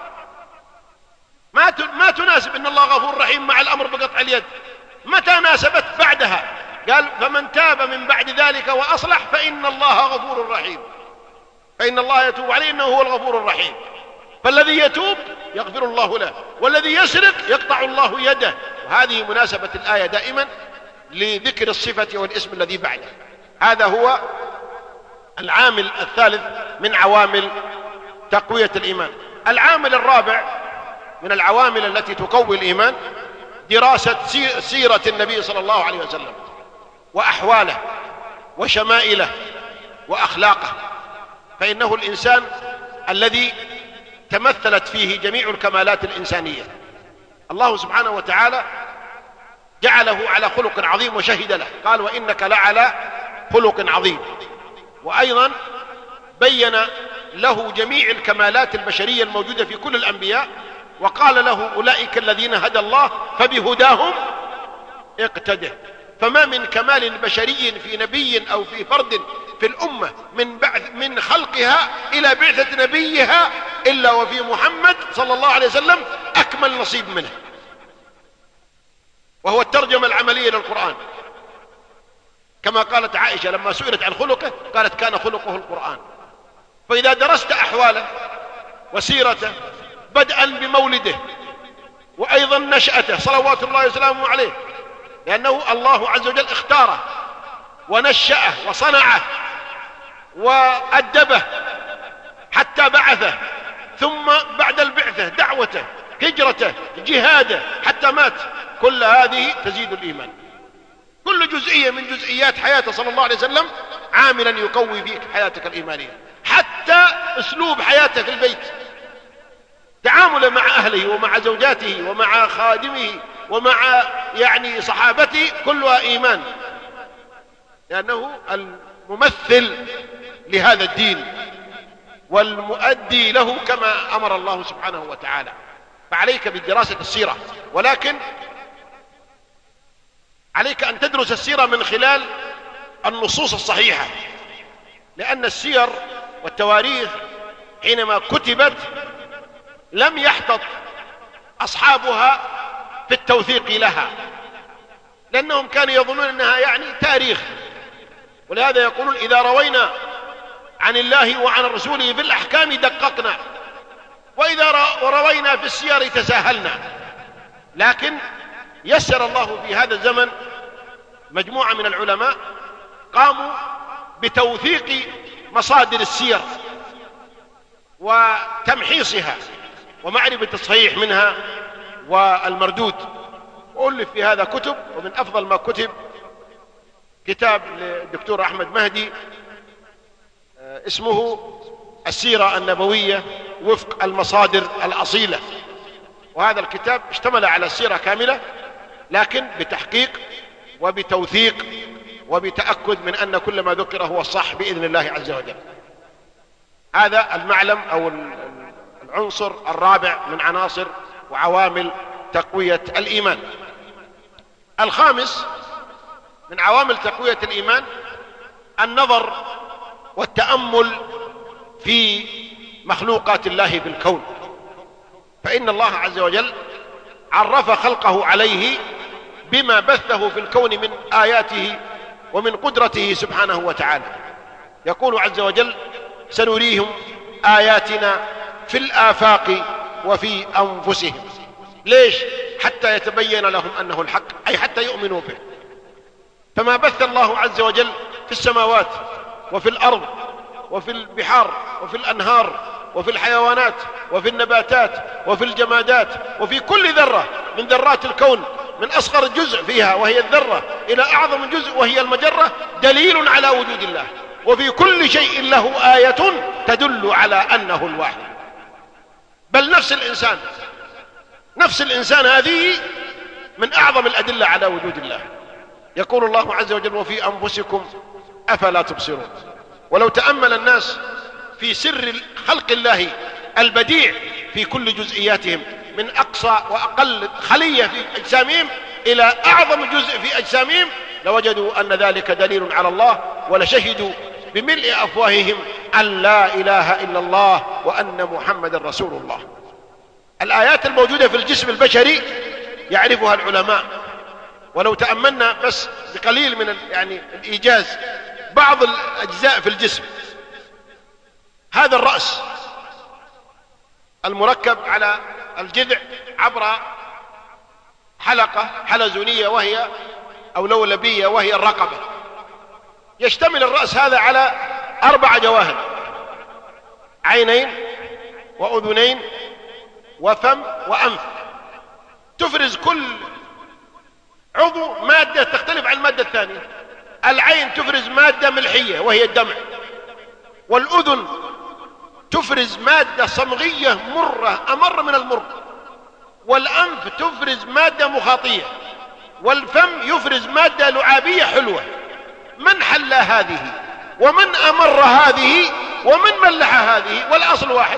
S2: ما تناسب إن الله غفور رحيم مع الأمر بقطع اليد. متى ناسبت؟ بعدها. قال فمن تاب من بعد ذلك وأصلح فإن الله غفور رحيم، فإن الله يتوب عليه إنه هو الغفور الرحيم. فالذي يتوب يغفر الله له، والذي يسرق يقطع الله يده. وهذه مناسبة الآية دائما لذكر الصفة والاسم الذي بعده. هذا هو العامل الثالث من عوامل تقوية الإيمان. العامل الرابع من العوامل التي تقوي الإيمان دراسة سيرة النبي صلى الله عليه وسلم وأحواله وشمائله وأخلاقه، فإنه الإنسان الذي تمثلت فيه جميع الكمالات الإنسانية. الله سبحانه وتعالى جعله على خلق عظيم وشهد له، قال وإنك لعلى خلق عظيم. وأيضا بين له جميع الكمالات البشرية الموجودة في كل الأنبياء، وقال له أولئك الذين هدى الله فبهداهم اقتده. فما من كمال بشري في نبي أو في فرد في الأمة من خلقها إلى بعثة نبيها إلا وفي محمد صلى الله عليه وسلم أكمل نصيب منه، وهو الترجمة العملية للقرآن. كما قالت عائشة لما سئلت عن خلقه قالت كان خلقه القرآن. فإذا درست أحواله وسيرته بدءا بمولده وأيضا نشأته صلوات الله وسلامه عليه، لأنه الله عز وجل اختاره ونشأه وصنعه وأدبه حتى بعثه، ثم بعد البعثة دعوته، هجرته، جهاده، حتى مات. كل هذه تزيد الإيمان. كل جزئية من جزئيات حياته صلى الله عليه وسلم عاملا يقوي فيك حياتك الإيمانية. حتى أسلوب حياته في البيت، تعامله مع أهله ومع زوجاته ومع خادمه ومع صحابته كلها إيمان، لأنه الممثل لهذا الدين والمؤدي له كما أمر الله سبحانه وتعالى. فعليك بدراسة السيرة، ولكن عليك أن تدرس السيرة من خلال النصوص الصحيحة، لأن السير والتواريخ حينما كتبت لم يحتط أصحابها في التوثيق لها، لأنهم كانوا يظنون أنها تاريخ. ولهذا يقولون إذا روينا عن الله وعن رسوله في الأحكام دققنا، وإذا روينا في السير تساهلنا. لكن يسر الله في هذا الزمن مجموعة من العلماء قاموا بتوثيق مصادر السير وتمحيصها ومعرفة الصحيح منها والمردود. وألف في هذا كتب، ومن أفضل ما كتب كتاب للدكتور أحمد مهدي اسمه السيرة النبوية وفق المصادر الأصيلة. وهذا الكتاب اشتمل على السيرة كاملة، لكن بتحقيق وبتوثيق وبتأكد من أن كل ما ذكر هو الصح بإذن الله عز وجل. هذا المعلم أو العنصر الرابع من عناصر وعوامل تقوية الإيمان. الخامس من عوامل تقوية الإيمان النظر والتأمل في مخلوقات الله في الكون، فإن الله عز وجل عرف خلقه عليه بما بثه في الكون من آياته ومن قدرته سبحانه وتعالى. يقول عز وجل سنريهم آياتنا في الآفاق وفي أنفسهم. ليش؟ حتى يتبين لهم أنه الحق، أي حتى يؤمنوا به. فما بث الله عز وجل في السماوات وفي الأرض وفي البحار وفي الأنهار وفي الحيوانات وفي النباتات وفي الجمادات وفي كل ذرة من ذرات الكون، من أصغر جزء فيها وهي الذرة إلى أعظم جزء وهي المجرة، دليل على وجود الله. وفي كل شيء له آية تدل على أنه الواحد. بل نفس الإنسان هذه من أعظم الأدلة على وجود الله. يقول الله عز وجل: وفي أنفسكم أفلا تبصرون. ولو تأمل الناس في سر خلق الله البديع في كل جزئياتهم، من أقصى وأقل خلية في أجسامهم إلى أعظم جزء في أجسامهم، لوجدوا أن ذلك دليل على الله، ولشهدوا بملء أفواههم أن لا إله إلا الله وأن محمد رسول الله. الآيات الموجودة في الجسم البشري يعرفها العلماء، ولو تأملنا بس بقليل من الإيجاز بعض الأجزاء في الجسم. هذا الرأس المركب على الجذع عبر حلقة حلزونية وهي أو لولبية وهي الرقبة. يشتمل الرأس هذا على 4 جواهر: عينين وأذنين وفم وأنف. تفرز كل عضو مادة تختلف عن المادة الثانية. العين تفرز مادة ملحية وهي الدمع، والأذن تفرز مادة صمغية مرة أمر من المر، والأنف تفرز مادة مخاطية، والفم يفرز مادة لعابية حلوة. من حل هذه ومن أمر هذه ومن ملح هذه؟ والأصل واحد.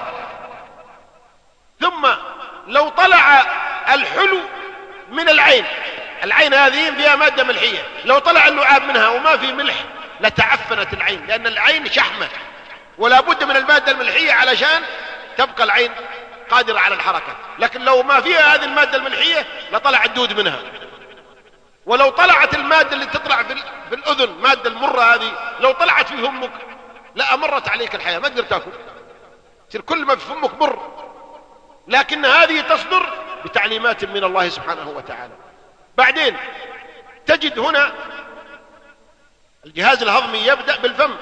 S2: ثم لو طلع الحلو من العين هذه فيها مادة ملحية، لو طلع اللعاب منها وما في ملح لتعفنت العين، لأن العين شحمة ولا بد من المادة الملحية علشان تبقى العين قادرة على الحركة. لكن لو ما فيها هذه المادة الملحية لطلع الدود منها. ولو طلعت المادة اللي تطلع في الأذن، مادة المرة هذه، لو طلعت في فمك لأمرت عليك الحياة، ما تقدر تأكل، تصير كل ما في فمك مر. لكن هذه تصدر بتعليمات من الله سبحانه وتعالى. بعدين تجد هنا الجهاز الهضمي يبدأ بالفم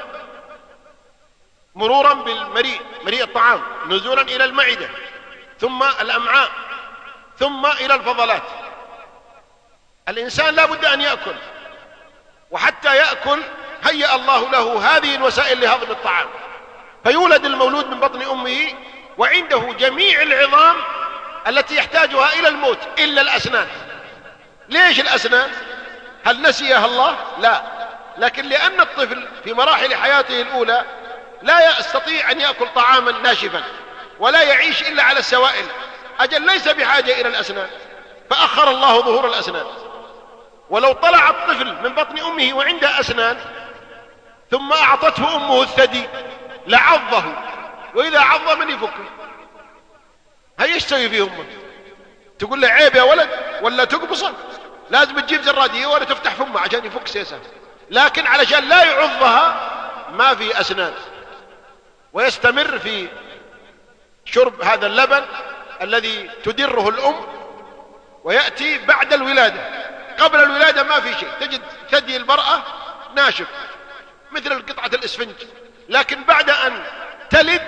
S2: مرورا مريء الطعام، نزولا إلى المعدة، ثم الأمعاء، ثم إلى الفضلات. الإنسان لا بد أن يأكل، وحتى يأكل هيأ الله له هذه الوسائل لهضم الطعام. فيولد المولود من بطن أمه وعنده جميع العظام التي يحتاجها إلى الموت إلا الأسنان. ليش الأسنان؟ هل نسيها الله؟ لا، لكن لأن الطفل في مراحل حياته الأولى لا يستطيع أن يأكل طعاما ناشفا ولا يعيش إلا على السوائل، أجل ليس بحاجة إلى الأسنان، فأخر الله ظهور الأسنان. ولو طلع الطفل من بطن أمه وعنده أسنان ثم أعطته أمه الثدي لعضه، وإذا عض من يفكه؟ هل يستوي فيه أمه؟ تقول له عيب يا ولد ولا تقبصه؟ لازم تجيب زرادية ولا تفتح فمه عشان يفك سيسه. لكن علشان لا يعضها ما في أسنان، ويستمر في شرب هذا اللبن الذي تدره الأم، ويأتي بعد الولادة. قبل الولادة ما في شيء، تجد ثدي المرأة ناشف مثل قطعة الإسفنج، لكن بعد أن تلد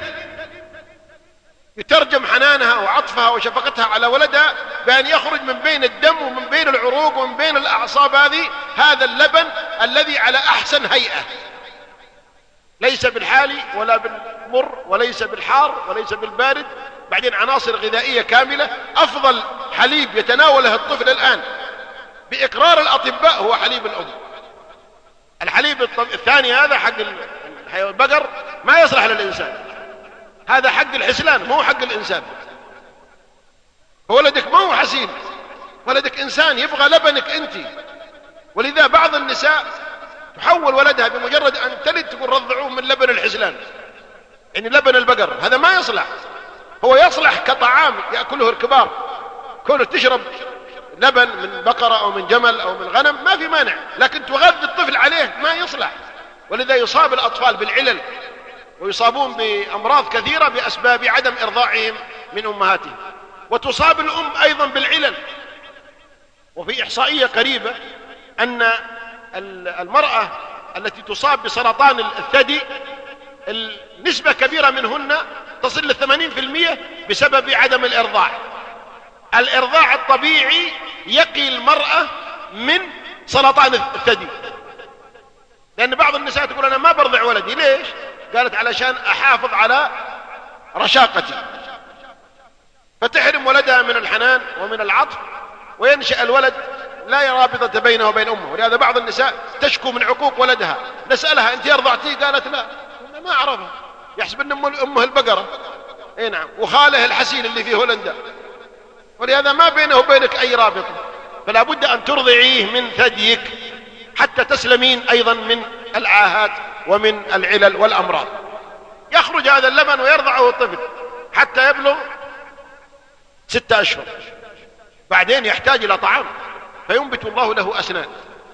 S2: يترجم حنانها وعطفها وشفقتها على ولدها بأن يخرج من بين الدم ومن بين العروق ومن بين الأعصاب هذا اللبن الذي على أحسن هيئة، ليس بالحالي ولا بالمر وليس بالحار وليس بالبارد. بعدين عناصر غذائية كاملة. أفضل حليب يتناوله الطفل الآن بإقرار الأطباء هو حليب الأم. الحليب الثاني هذا حق البقر ما يصلح للإنسان، هذا حق الحسلان مو حق الإنسان. ولدك ما هو حسين، ولدك إنسان يبغى لبنك أنت. ولذا بعض النساء تحول ولدها بمجرد أن تلد تقول رضعوه من لبن الحسلان، يعني لبن البقر، هذا ما يصلح. هو يصلح كطعام يأكله الكبار، كونه تشرب لبن من بقرة أو من جمل أو من غنم ما في مانع، لكن تغذي الطفل عليه ما يصلح. ولذا يصاب الأطفال بالعلل ويصابون بأمراض كثيرة بأسباب عدم إرضاعهم من أمهاتهم، وتصاب الأم أيضا بالعلل. وفي إحصائية قريبة أن المرأة التي تصاب بسرطان الثدي النسبة كبيرة منهن تصل ل 80% بسبب عدم الإرضاع. الإرضاع الطبيعي يقي المرأة من سرطان الثدي. لأن بعض النساء تقول أنا ما برضع ولدي. ليش؟ قالت علشان أحافظ على رشاقتي، فتحرم ولدها من الحنان ومن العطف، وينشأ الولد لا رابطة بينه وبين أمه. ولهذا بعض النساء تشكو من عقوق ولدها، نسألها أنت أرضعتيه؟ قالت لا، ما أعرفها، يحسب أن أمه البقرة. اي نعم، وخاله الحسين اللي في هولندا، ولهذا ما بينه وبينك أي رابطة. فلا بد أن ترضعيه من ثديك حتى تسلمين أيضا من العاهات ومن العلل والأمراض. يخرج هذا اللبن ويرضعه الطفل حتى يبلغ 6 أشهر، بعدين يحتاج إلى طعام، فينبت الله له أسنان،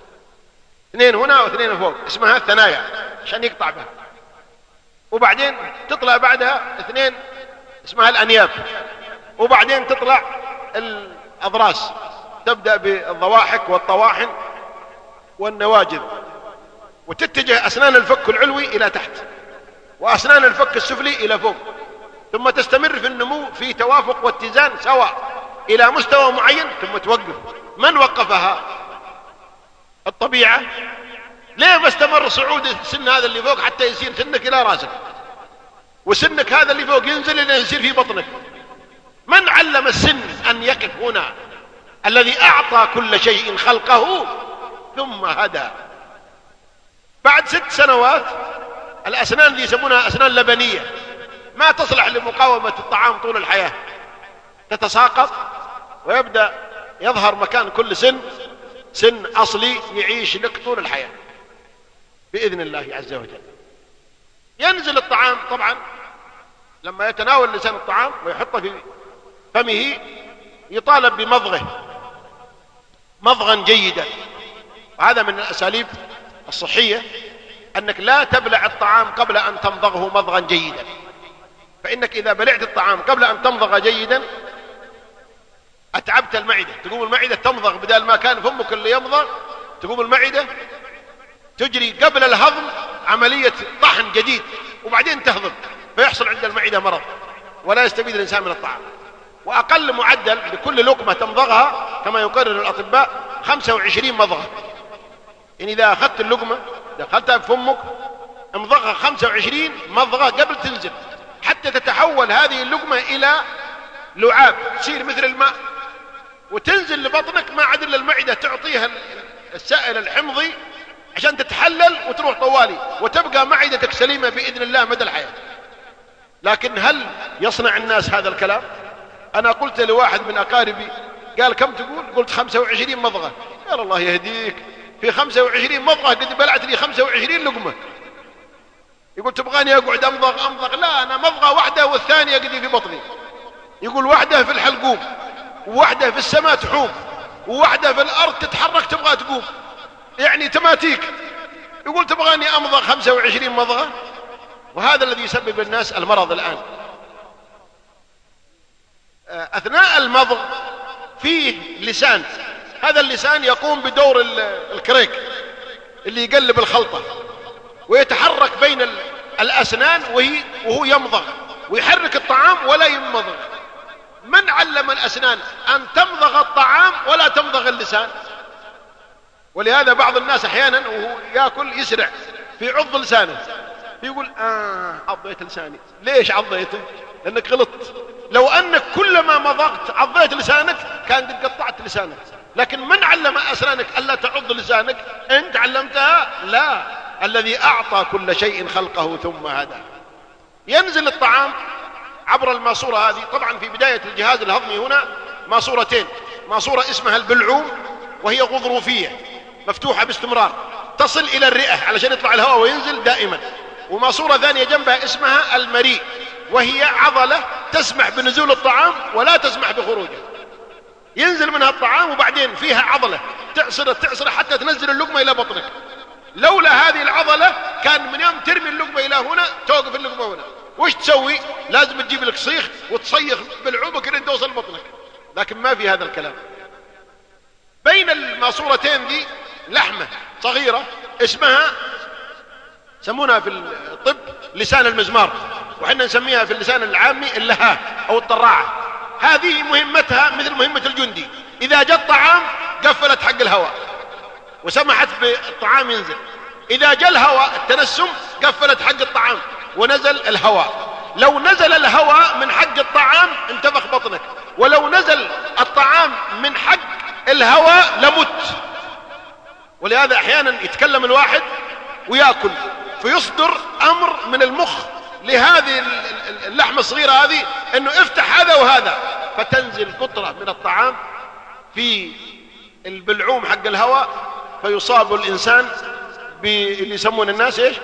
S2: 2 هنا و2 فوق، اسمها الثنايا عشان يقطع بها، وبعدين تطلع بعدها 2 اسمها الأنياب، وبعدين تطلع الأضراس، تبدأ بالضواحك والطواحن والنواجذ، وتتجه أسنان الفك العلوي إلى تحت وأسنان الفك السفلي إلى فوق، ثم تستمر في النمو في توافق واتزان سواء إلى مستوى معين ثم توقف. من وقفها؟ الطبيعة. ليه ما استمر صعود السن هذا اللي فوق حتى يصير سنك إلى راسك، وسنك هذا اللي فوق ينزل إلى يصير في بطنك؟ من علم السن أن يقف هنا؟ الذي أعطى كل شيء خلقه ثم هدى. بعد 6 سنوات الأسنان دي يسمونها أسنان لبنية، ما تصلح لمقاومة الطعام طول الحياة، تتساقط ويبدأ يظهر مكان كل سن أصلي يعيش لك طول الحياة بإذن الله عز وجل. ينزل الطعام طبعا لما يتناول الإنسان الطعام ويحطه في فمه يطالب بمضغه مضغا جيدا، وهذا من الأساليب الصحية أنك لا تبلع الطعام قبل أن تمضغه مضغا جيدا، فإنك إذا بلعت الطعام قبل أن تمضغ جيدا أتعبت المعدة، تقوم المعدة تمضغ بدل ما كان فمك اللي يمضغ، تقوم المعدة تجري قبل الهضم عملية طحن جديد وبعدين تهضم، فيحصل عند المعدة مرض ولا يستفيد الإنسان من الطعام. وأقل معدل لكل لقمة تمضغها كما يقرر الأطباء 25 مضغة. يعني إذا أخذت اللقمة دخلتها في فمك امضغها 25 مضغة قبل تنزل، حتى تتحول هذه اللقمة إلى لعاب تصير مثل الماء وتنزل لبطنك، ما عاد الا المعدة تعطيها السائل الحمضي عشان تتحلل وتروح طوالي وتبقى معدتك سليمة بإذن الله مدى الحياة. لكن هل يصنع الناس هذا الكلام؟ أنا قلت لواحد من أقاربي قال كم تقول؟ قلت 25 مضغة. قال الله يهديك، في 25 مضغة قد بلعت لي 25 لقمة. يقول تبغاني أقعد أمضغ؟ لا، أنا مضغة واحدة والثانية قد في بطني. يقول واحدة في الحلقوم، وواحدة في السماء تحوم، وواحدة في الأرض تتحرك تبغى تقوم، يعني تماتيك. يقول تبغاني أمضغ 25 مضغة؟ وهذا الذي يسبب الناس المرض الآن. أثناء المضغ فيه لسان، هذا اللسان يقوم بدور الكريك اللي يقلب الخلطة ويتحرك بين الأسنان وهو يمضغ ويحرك الطعام ولا يمضغ. من علم الأسنان أن تمضغ الطعام ولا تمضغ اللسان؟ ولهذا بعض الناس أحيانا وهو يأكل يسرع في عض لسانه، يقول عضيت لساني. ليش عضيته؟ لأنك غلطت. لو أنك كلما مضغت عضيت لسانك كان قد قطعت لسانك. لكن من علم أسنانك ألا تعض لسانك؟ أنت علمتها؟ لا، الذي أعطى كل شيء خلقه ثم هدى. ينزل الطعام عبر الماسورة هذه. طبعا في بداية الجهاز الهضمي هنا ماسورتين، ماسورة اسمها البلعوم وهي غضروفية مفتوحة باستمرار تصل إلى الرئة علشان يطلع الهواء وينزل دائما، وماسورة ثانية جنبها اسمها المريء وهي عضلة تسمح بنزول الطعام ولا تسمح بخروجه. ينزل منها الطعام وبعدين فيها عضلة تعصر حتى تنزل اللقمة إلى بطنك. لولا هذه العضلة كان من يوم ترمي اللقمة إلى هنا توقف اللقمة هنا. وش تسوي؟ لازم تجيب لك صيخ وتصيخ بالعوبك لين توصل بطنك. لكن ما في هذا الكلام. بين الماسورتين دي لحمة صغيرة اسمها، سمونها في الطب لسان المزمار، وحنا نسميها في اللسان العامي اللهاه أو الطراعة. هذه مهمتها مثل مهمة الجندي، إذا جاء الطعام قفلت حق الهواء وسمحت بالطعام ينزل. إذا جاء الهواء التنسم قفلت حق الطعام ونزل الهواء. لو نزل الهواء من حق الطعام انتفخ بطنك، ولو نزل الطعام من حق الهواء لمت. ولهذا أحيانا يتكلم الواحد ويأكل فيصدر أمر من المخ لهذه اللحمة الصغيرة هذه أنه افتح هذا وهذا، فتنزل قطرة من الطعام في البلعوم حق الهواء فيصاب الإنسان باللي يسمون الناس إيش؟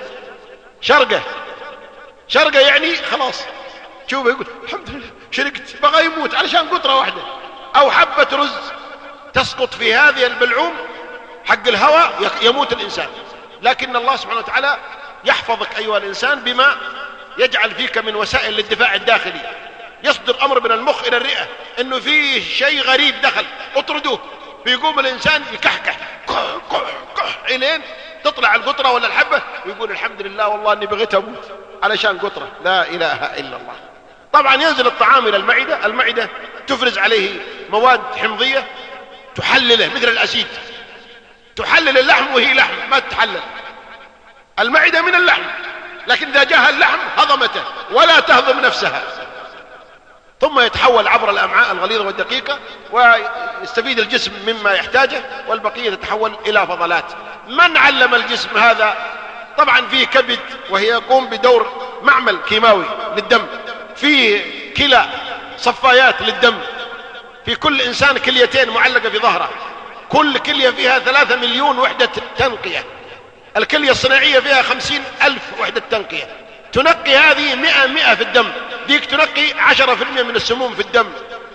S2: شرقة يعني خلاص. شوف يقول الحمد لله شرقت، بغى يموت علشان قطرة واحدة. أو حبة رز تسقط في هذه البلعوم حق الهواء يموت الإنسان. لكن الله سبحانه وتعالى يحفظك أيها الإنسان بما يجعل فيك من وسائل للدفاع الداخلي. يصدر أمر من المخ إلى الرئة إنه فيه شيء غريب دخل اطردوه، فيقوم الإنسان يكحكح إلين تطلع القطرة ولا الحبة ويقول الحمد لله والله أني بغيت أموت علشان قطرة. لا إله إلا الله. طبعا ينزل الطعام إلى المعدة، المعدة تفرز عليه مواد حمضية تحلله مثل الأسيد، تحلل اللحم وهي لحم ما تتحلل المعدة من اللحم، لكن إذا جاء اللحم هضمته ولا تهضم نفسها، ثم يتحول عبر الأمعاء الغليظة والدقيقة ويستفيد الجسم مما يحتاجه، والبقية تتحول إلى فضلات. من علم الجسم هذا؟ طبعا فيه كبد وهي يقوم بدور معمل كيماوي للدم، فيه كلى صفايات للدم، في كل إنسان كليتين معلقة في ظهره، كل كلية فيها 3 مليون وحدة تنقية. الكلية الصناعية فيها 50,000 وحدة تنقية، تنقي هذه 100 في الدم، ذيك تنقي 10% من السموم في الدم.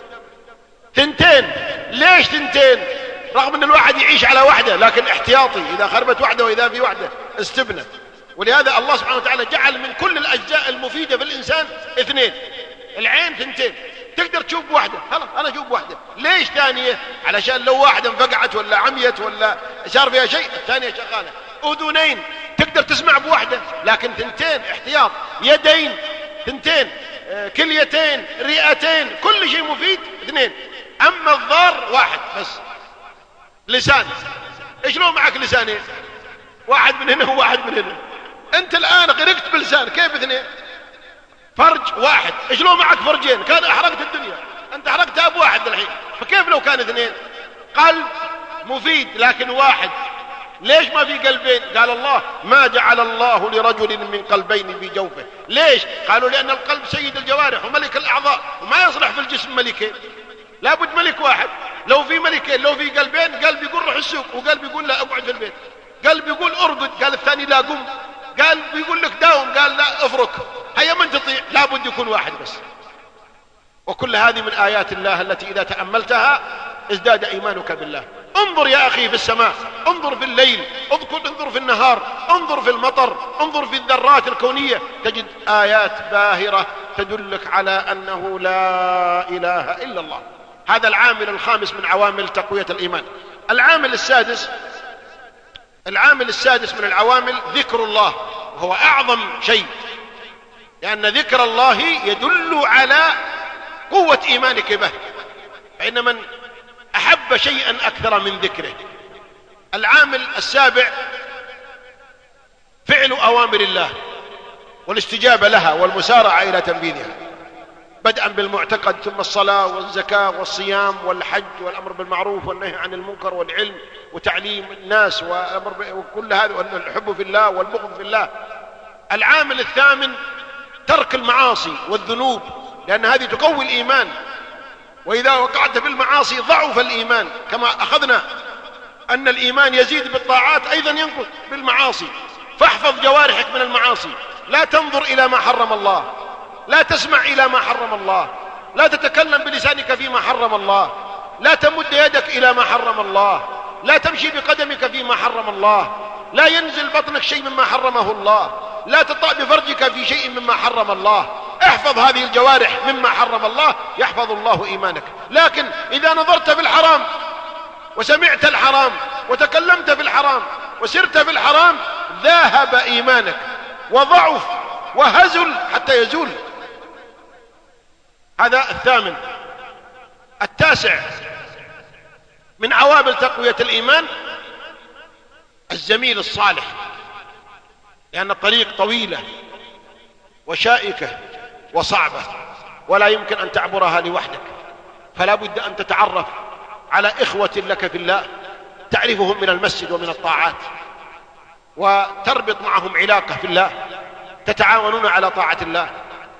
S2: 2 ليش 2 رغم ان الواحد يعيش على واحدة، لكن احتياطي إذا خربت واحدة وإذا في واحدة استبنت. ولهذا الله سبحانه وتعالى جعل من كل الأجزاء المفيدة في الإنسان 2. العين 2 تقدر تشوف واحدة، خلاص أنا أشوف واحدة. ليش ثانية؟ علشان لو واحدة انفقعت ولا عميت ولا صار فيها شيء الثانية شغالة. 2 تقدر تسمع بواحدة، لكن 2 احتياط. يدين 2، كليتين، رئتين، كل شيء مفيد 2. أما الضار 1 بس. لسان، إيش لو معك لسانين؟ واحد من هنا وواحد من هنا. أنت الآن غرقت بلسان، كيف 2؟ فرج 1، إيش لو معك فرجين؟ كان أحرقت الدنيا. أنت أحرقتها ب1 الحين، فكيف لو كان 2؟ قلب مفيد لكن 1. ليش ما في قلبين؟ قال الله ما جعل الله لرجل من قلبين في جوفه. ليش؟ قالوا لأن القلب سيد الجوارح وملك الأعضاء، وما يصلح في الجسم ملكين، لابد ملك واحد. لو في ملكين، لو في قلبين، قلب يقول روح السوق وقلب يقول لا اقعد في البيت، قلب يقول ارقد، قال الثاني لا قم، قلب يقول لك داوم، قال لا افرك. هيا من تطيع، لابد يكون واحد بس. وكل هذه من آيات الله التي إذا تأملتها ازداد إيمانك بالله. انظر يا أخي في السماء، انظر في الليل، انظر في النهار، انظر في المطر، انظر في الذرات الكونية، تجد آيات باهرة تدلك على أنه لا إله إلا الله. هذا العامل الخامس من عوامل تقوية الإيمان. العامل السادس من العوامل ذكر الله، وهو أعظم شيء، لأن ذكر الله يدل على قوة إيمانك به، فإن من أحب شيئا أكثر من ذكره. العامل السابع فعل أوامر الله والاستجابة لها والمسارعة إلى تنفيذها، بدءا بالمعتقد، ثم الصلاة والزكاة والصيام والحج والأمر بالمعروف والنهي عن المنكر والعلم وتعليم الناس وكل هذا، والحب في الله والبغض في الله. العامل الثامن ترك المعاصي والذنوب، لأن هذه تقوي الإيمان، وإذا وقعت في المعاصي ضعف الإيمان، كما أخذنا أن الإيمان يزيد بالطاعات أيضا ينقص بالمعاصي. فاحفظ جوارحك من المعاصي، لا تنظر إلى ما حرم الله، لا تسمع إلى ما حرم الله، لا تتكلم بلسانك فيما حرم الله، لا تمد يدك إلى ما حرم الله، لا تمشي بقدمك فيما حرم الله، لا ينزل بطنك شيء مما حرمه الله، لا تطأ بفرجك في شيء مما حرم الله. احفظ هذه الجوارح مما حرم الله يحفظ الله إيمانك. لكن إذا نظرت في الحرام وسمعت الحرام وتكلمت في الحرام وسرت في الحرام ذاهب إيمانك وضعف وهزل حتى يزول. هذا الثامن. التاسع من عوامل تقوية الإيمان الزميل الصالح، لأن الطريق طويلة وشائكة وصعبة، ولا يمكن أن تعبرها لوحدك، فلا بد أن تتعرف على إخوة لك في الله تعرفهم من المسجد ومن الطاعات، وتربط معهم علاقة في الله، تتعاونون على طاعة الله،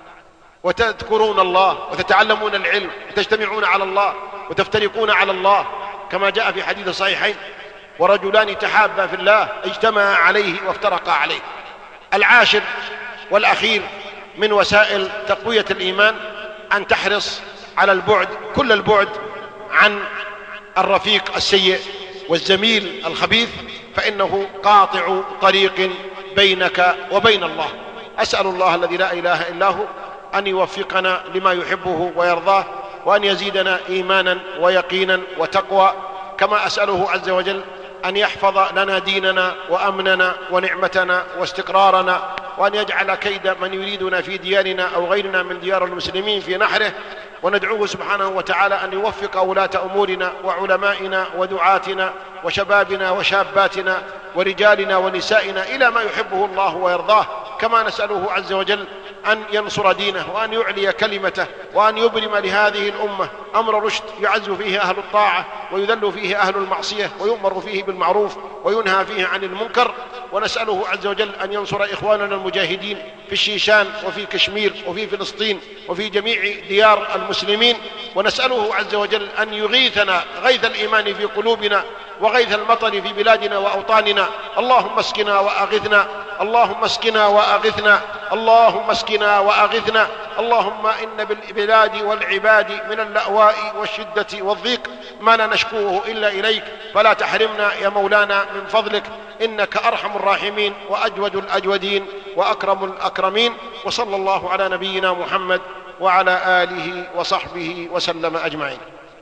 S2: وتذكرون الله، وتتعلمون العلم، وتجتمعون على الله، وتفترقون على الله، كما جاء في حديث الصحيحين: ورجلان تحابا في الله اجتمعا عليه وافترقا عليه. العاشر والأخير من وسائل تقوية الإيمان أن تحرص على البعد، كل البعد عن الرفيق السيء والزميل الخبيث، فإنه قاطع طريق بينك وبين الله. أسأل الله الذي لا إله إلا هو أن يوفقنا لما يحبه ويرضاه، وأن يزيدنا إيمانا ويقينا وتقوى، كما أسأله عز وجل أن يحفظ لنا ديننا وأمننا ونعمتنا واستقرارنا، وأن يجعل كيد من يريدنا في ديارنا أو غيرنا من ديار المسلمين في نحره. وندعوه سبحانه وتعالى أن يوفق ولاة أمورنا وعلمائنا ودعاتنا وشبابنا وشاباتنا ورجالنا ونسائنا إلى ما يحبه الله ويرضاه، كما نسأله عز وجل أن ينصر دينه، وأن يعلي كلمته، وأن يبرم لهذه الأمة أمر رشد يعز فيه أهل الطاعة ويذل فيه أهل المعصية، ويؤمر فيه بالمعروف وينهى فيه عن المنكر. ونسأله عز وجل أن ينصر إخواننا المجاهدين في الشيشان وفي كشمير وفي فلسطين وفي جميع ديار المسلمين. ونسأله عز وجل أن يغيثنا غيث الإيمان في قلوبنا وغيث المطر في بلادنا وأوطاننا. اللهم اسقنا وأغثنا، اللهم اسقنا وأغثنا، اللهم اسقنا وأغثنا. اللهم إن بالبلاد والعباد من اللأواء والشدة والضيق ما لا نشكوه إلا إليك، فلا تحرمنا يا مولانا من فضلك، إنك أرحم الراحمين وأجود الأجودين وأكرم الأكرمين. وصلى الله على نبينا محمد وعلى آله وصحبه وسلم أجمعين.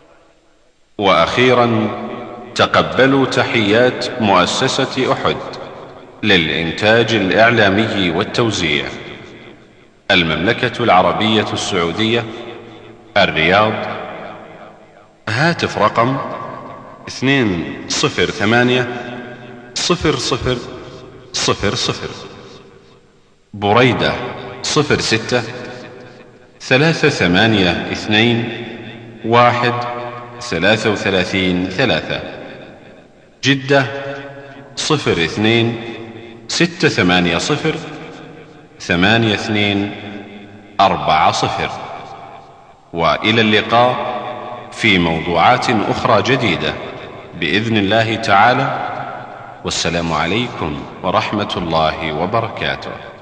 S1: وأخيرا تقبلوا تحيات مؤسسة أحد للإنتاج الإعلامي والتوزيع، المملكة العربية السعودية، الرياض. هاتف رقم 208000000. بريدة 06-382-1-33-3. جدة 02-680-8240. وإلى اللقاء في موضوعات أخرى جديدة بإذن الله تعالى، والسلام عليكم ورحمة الله وبركاته.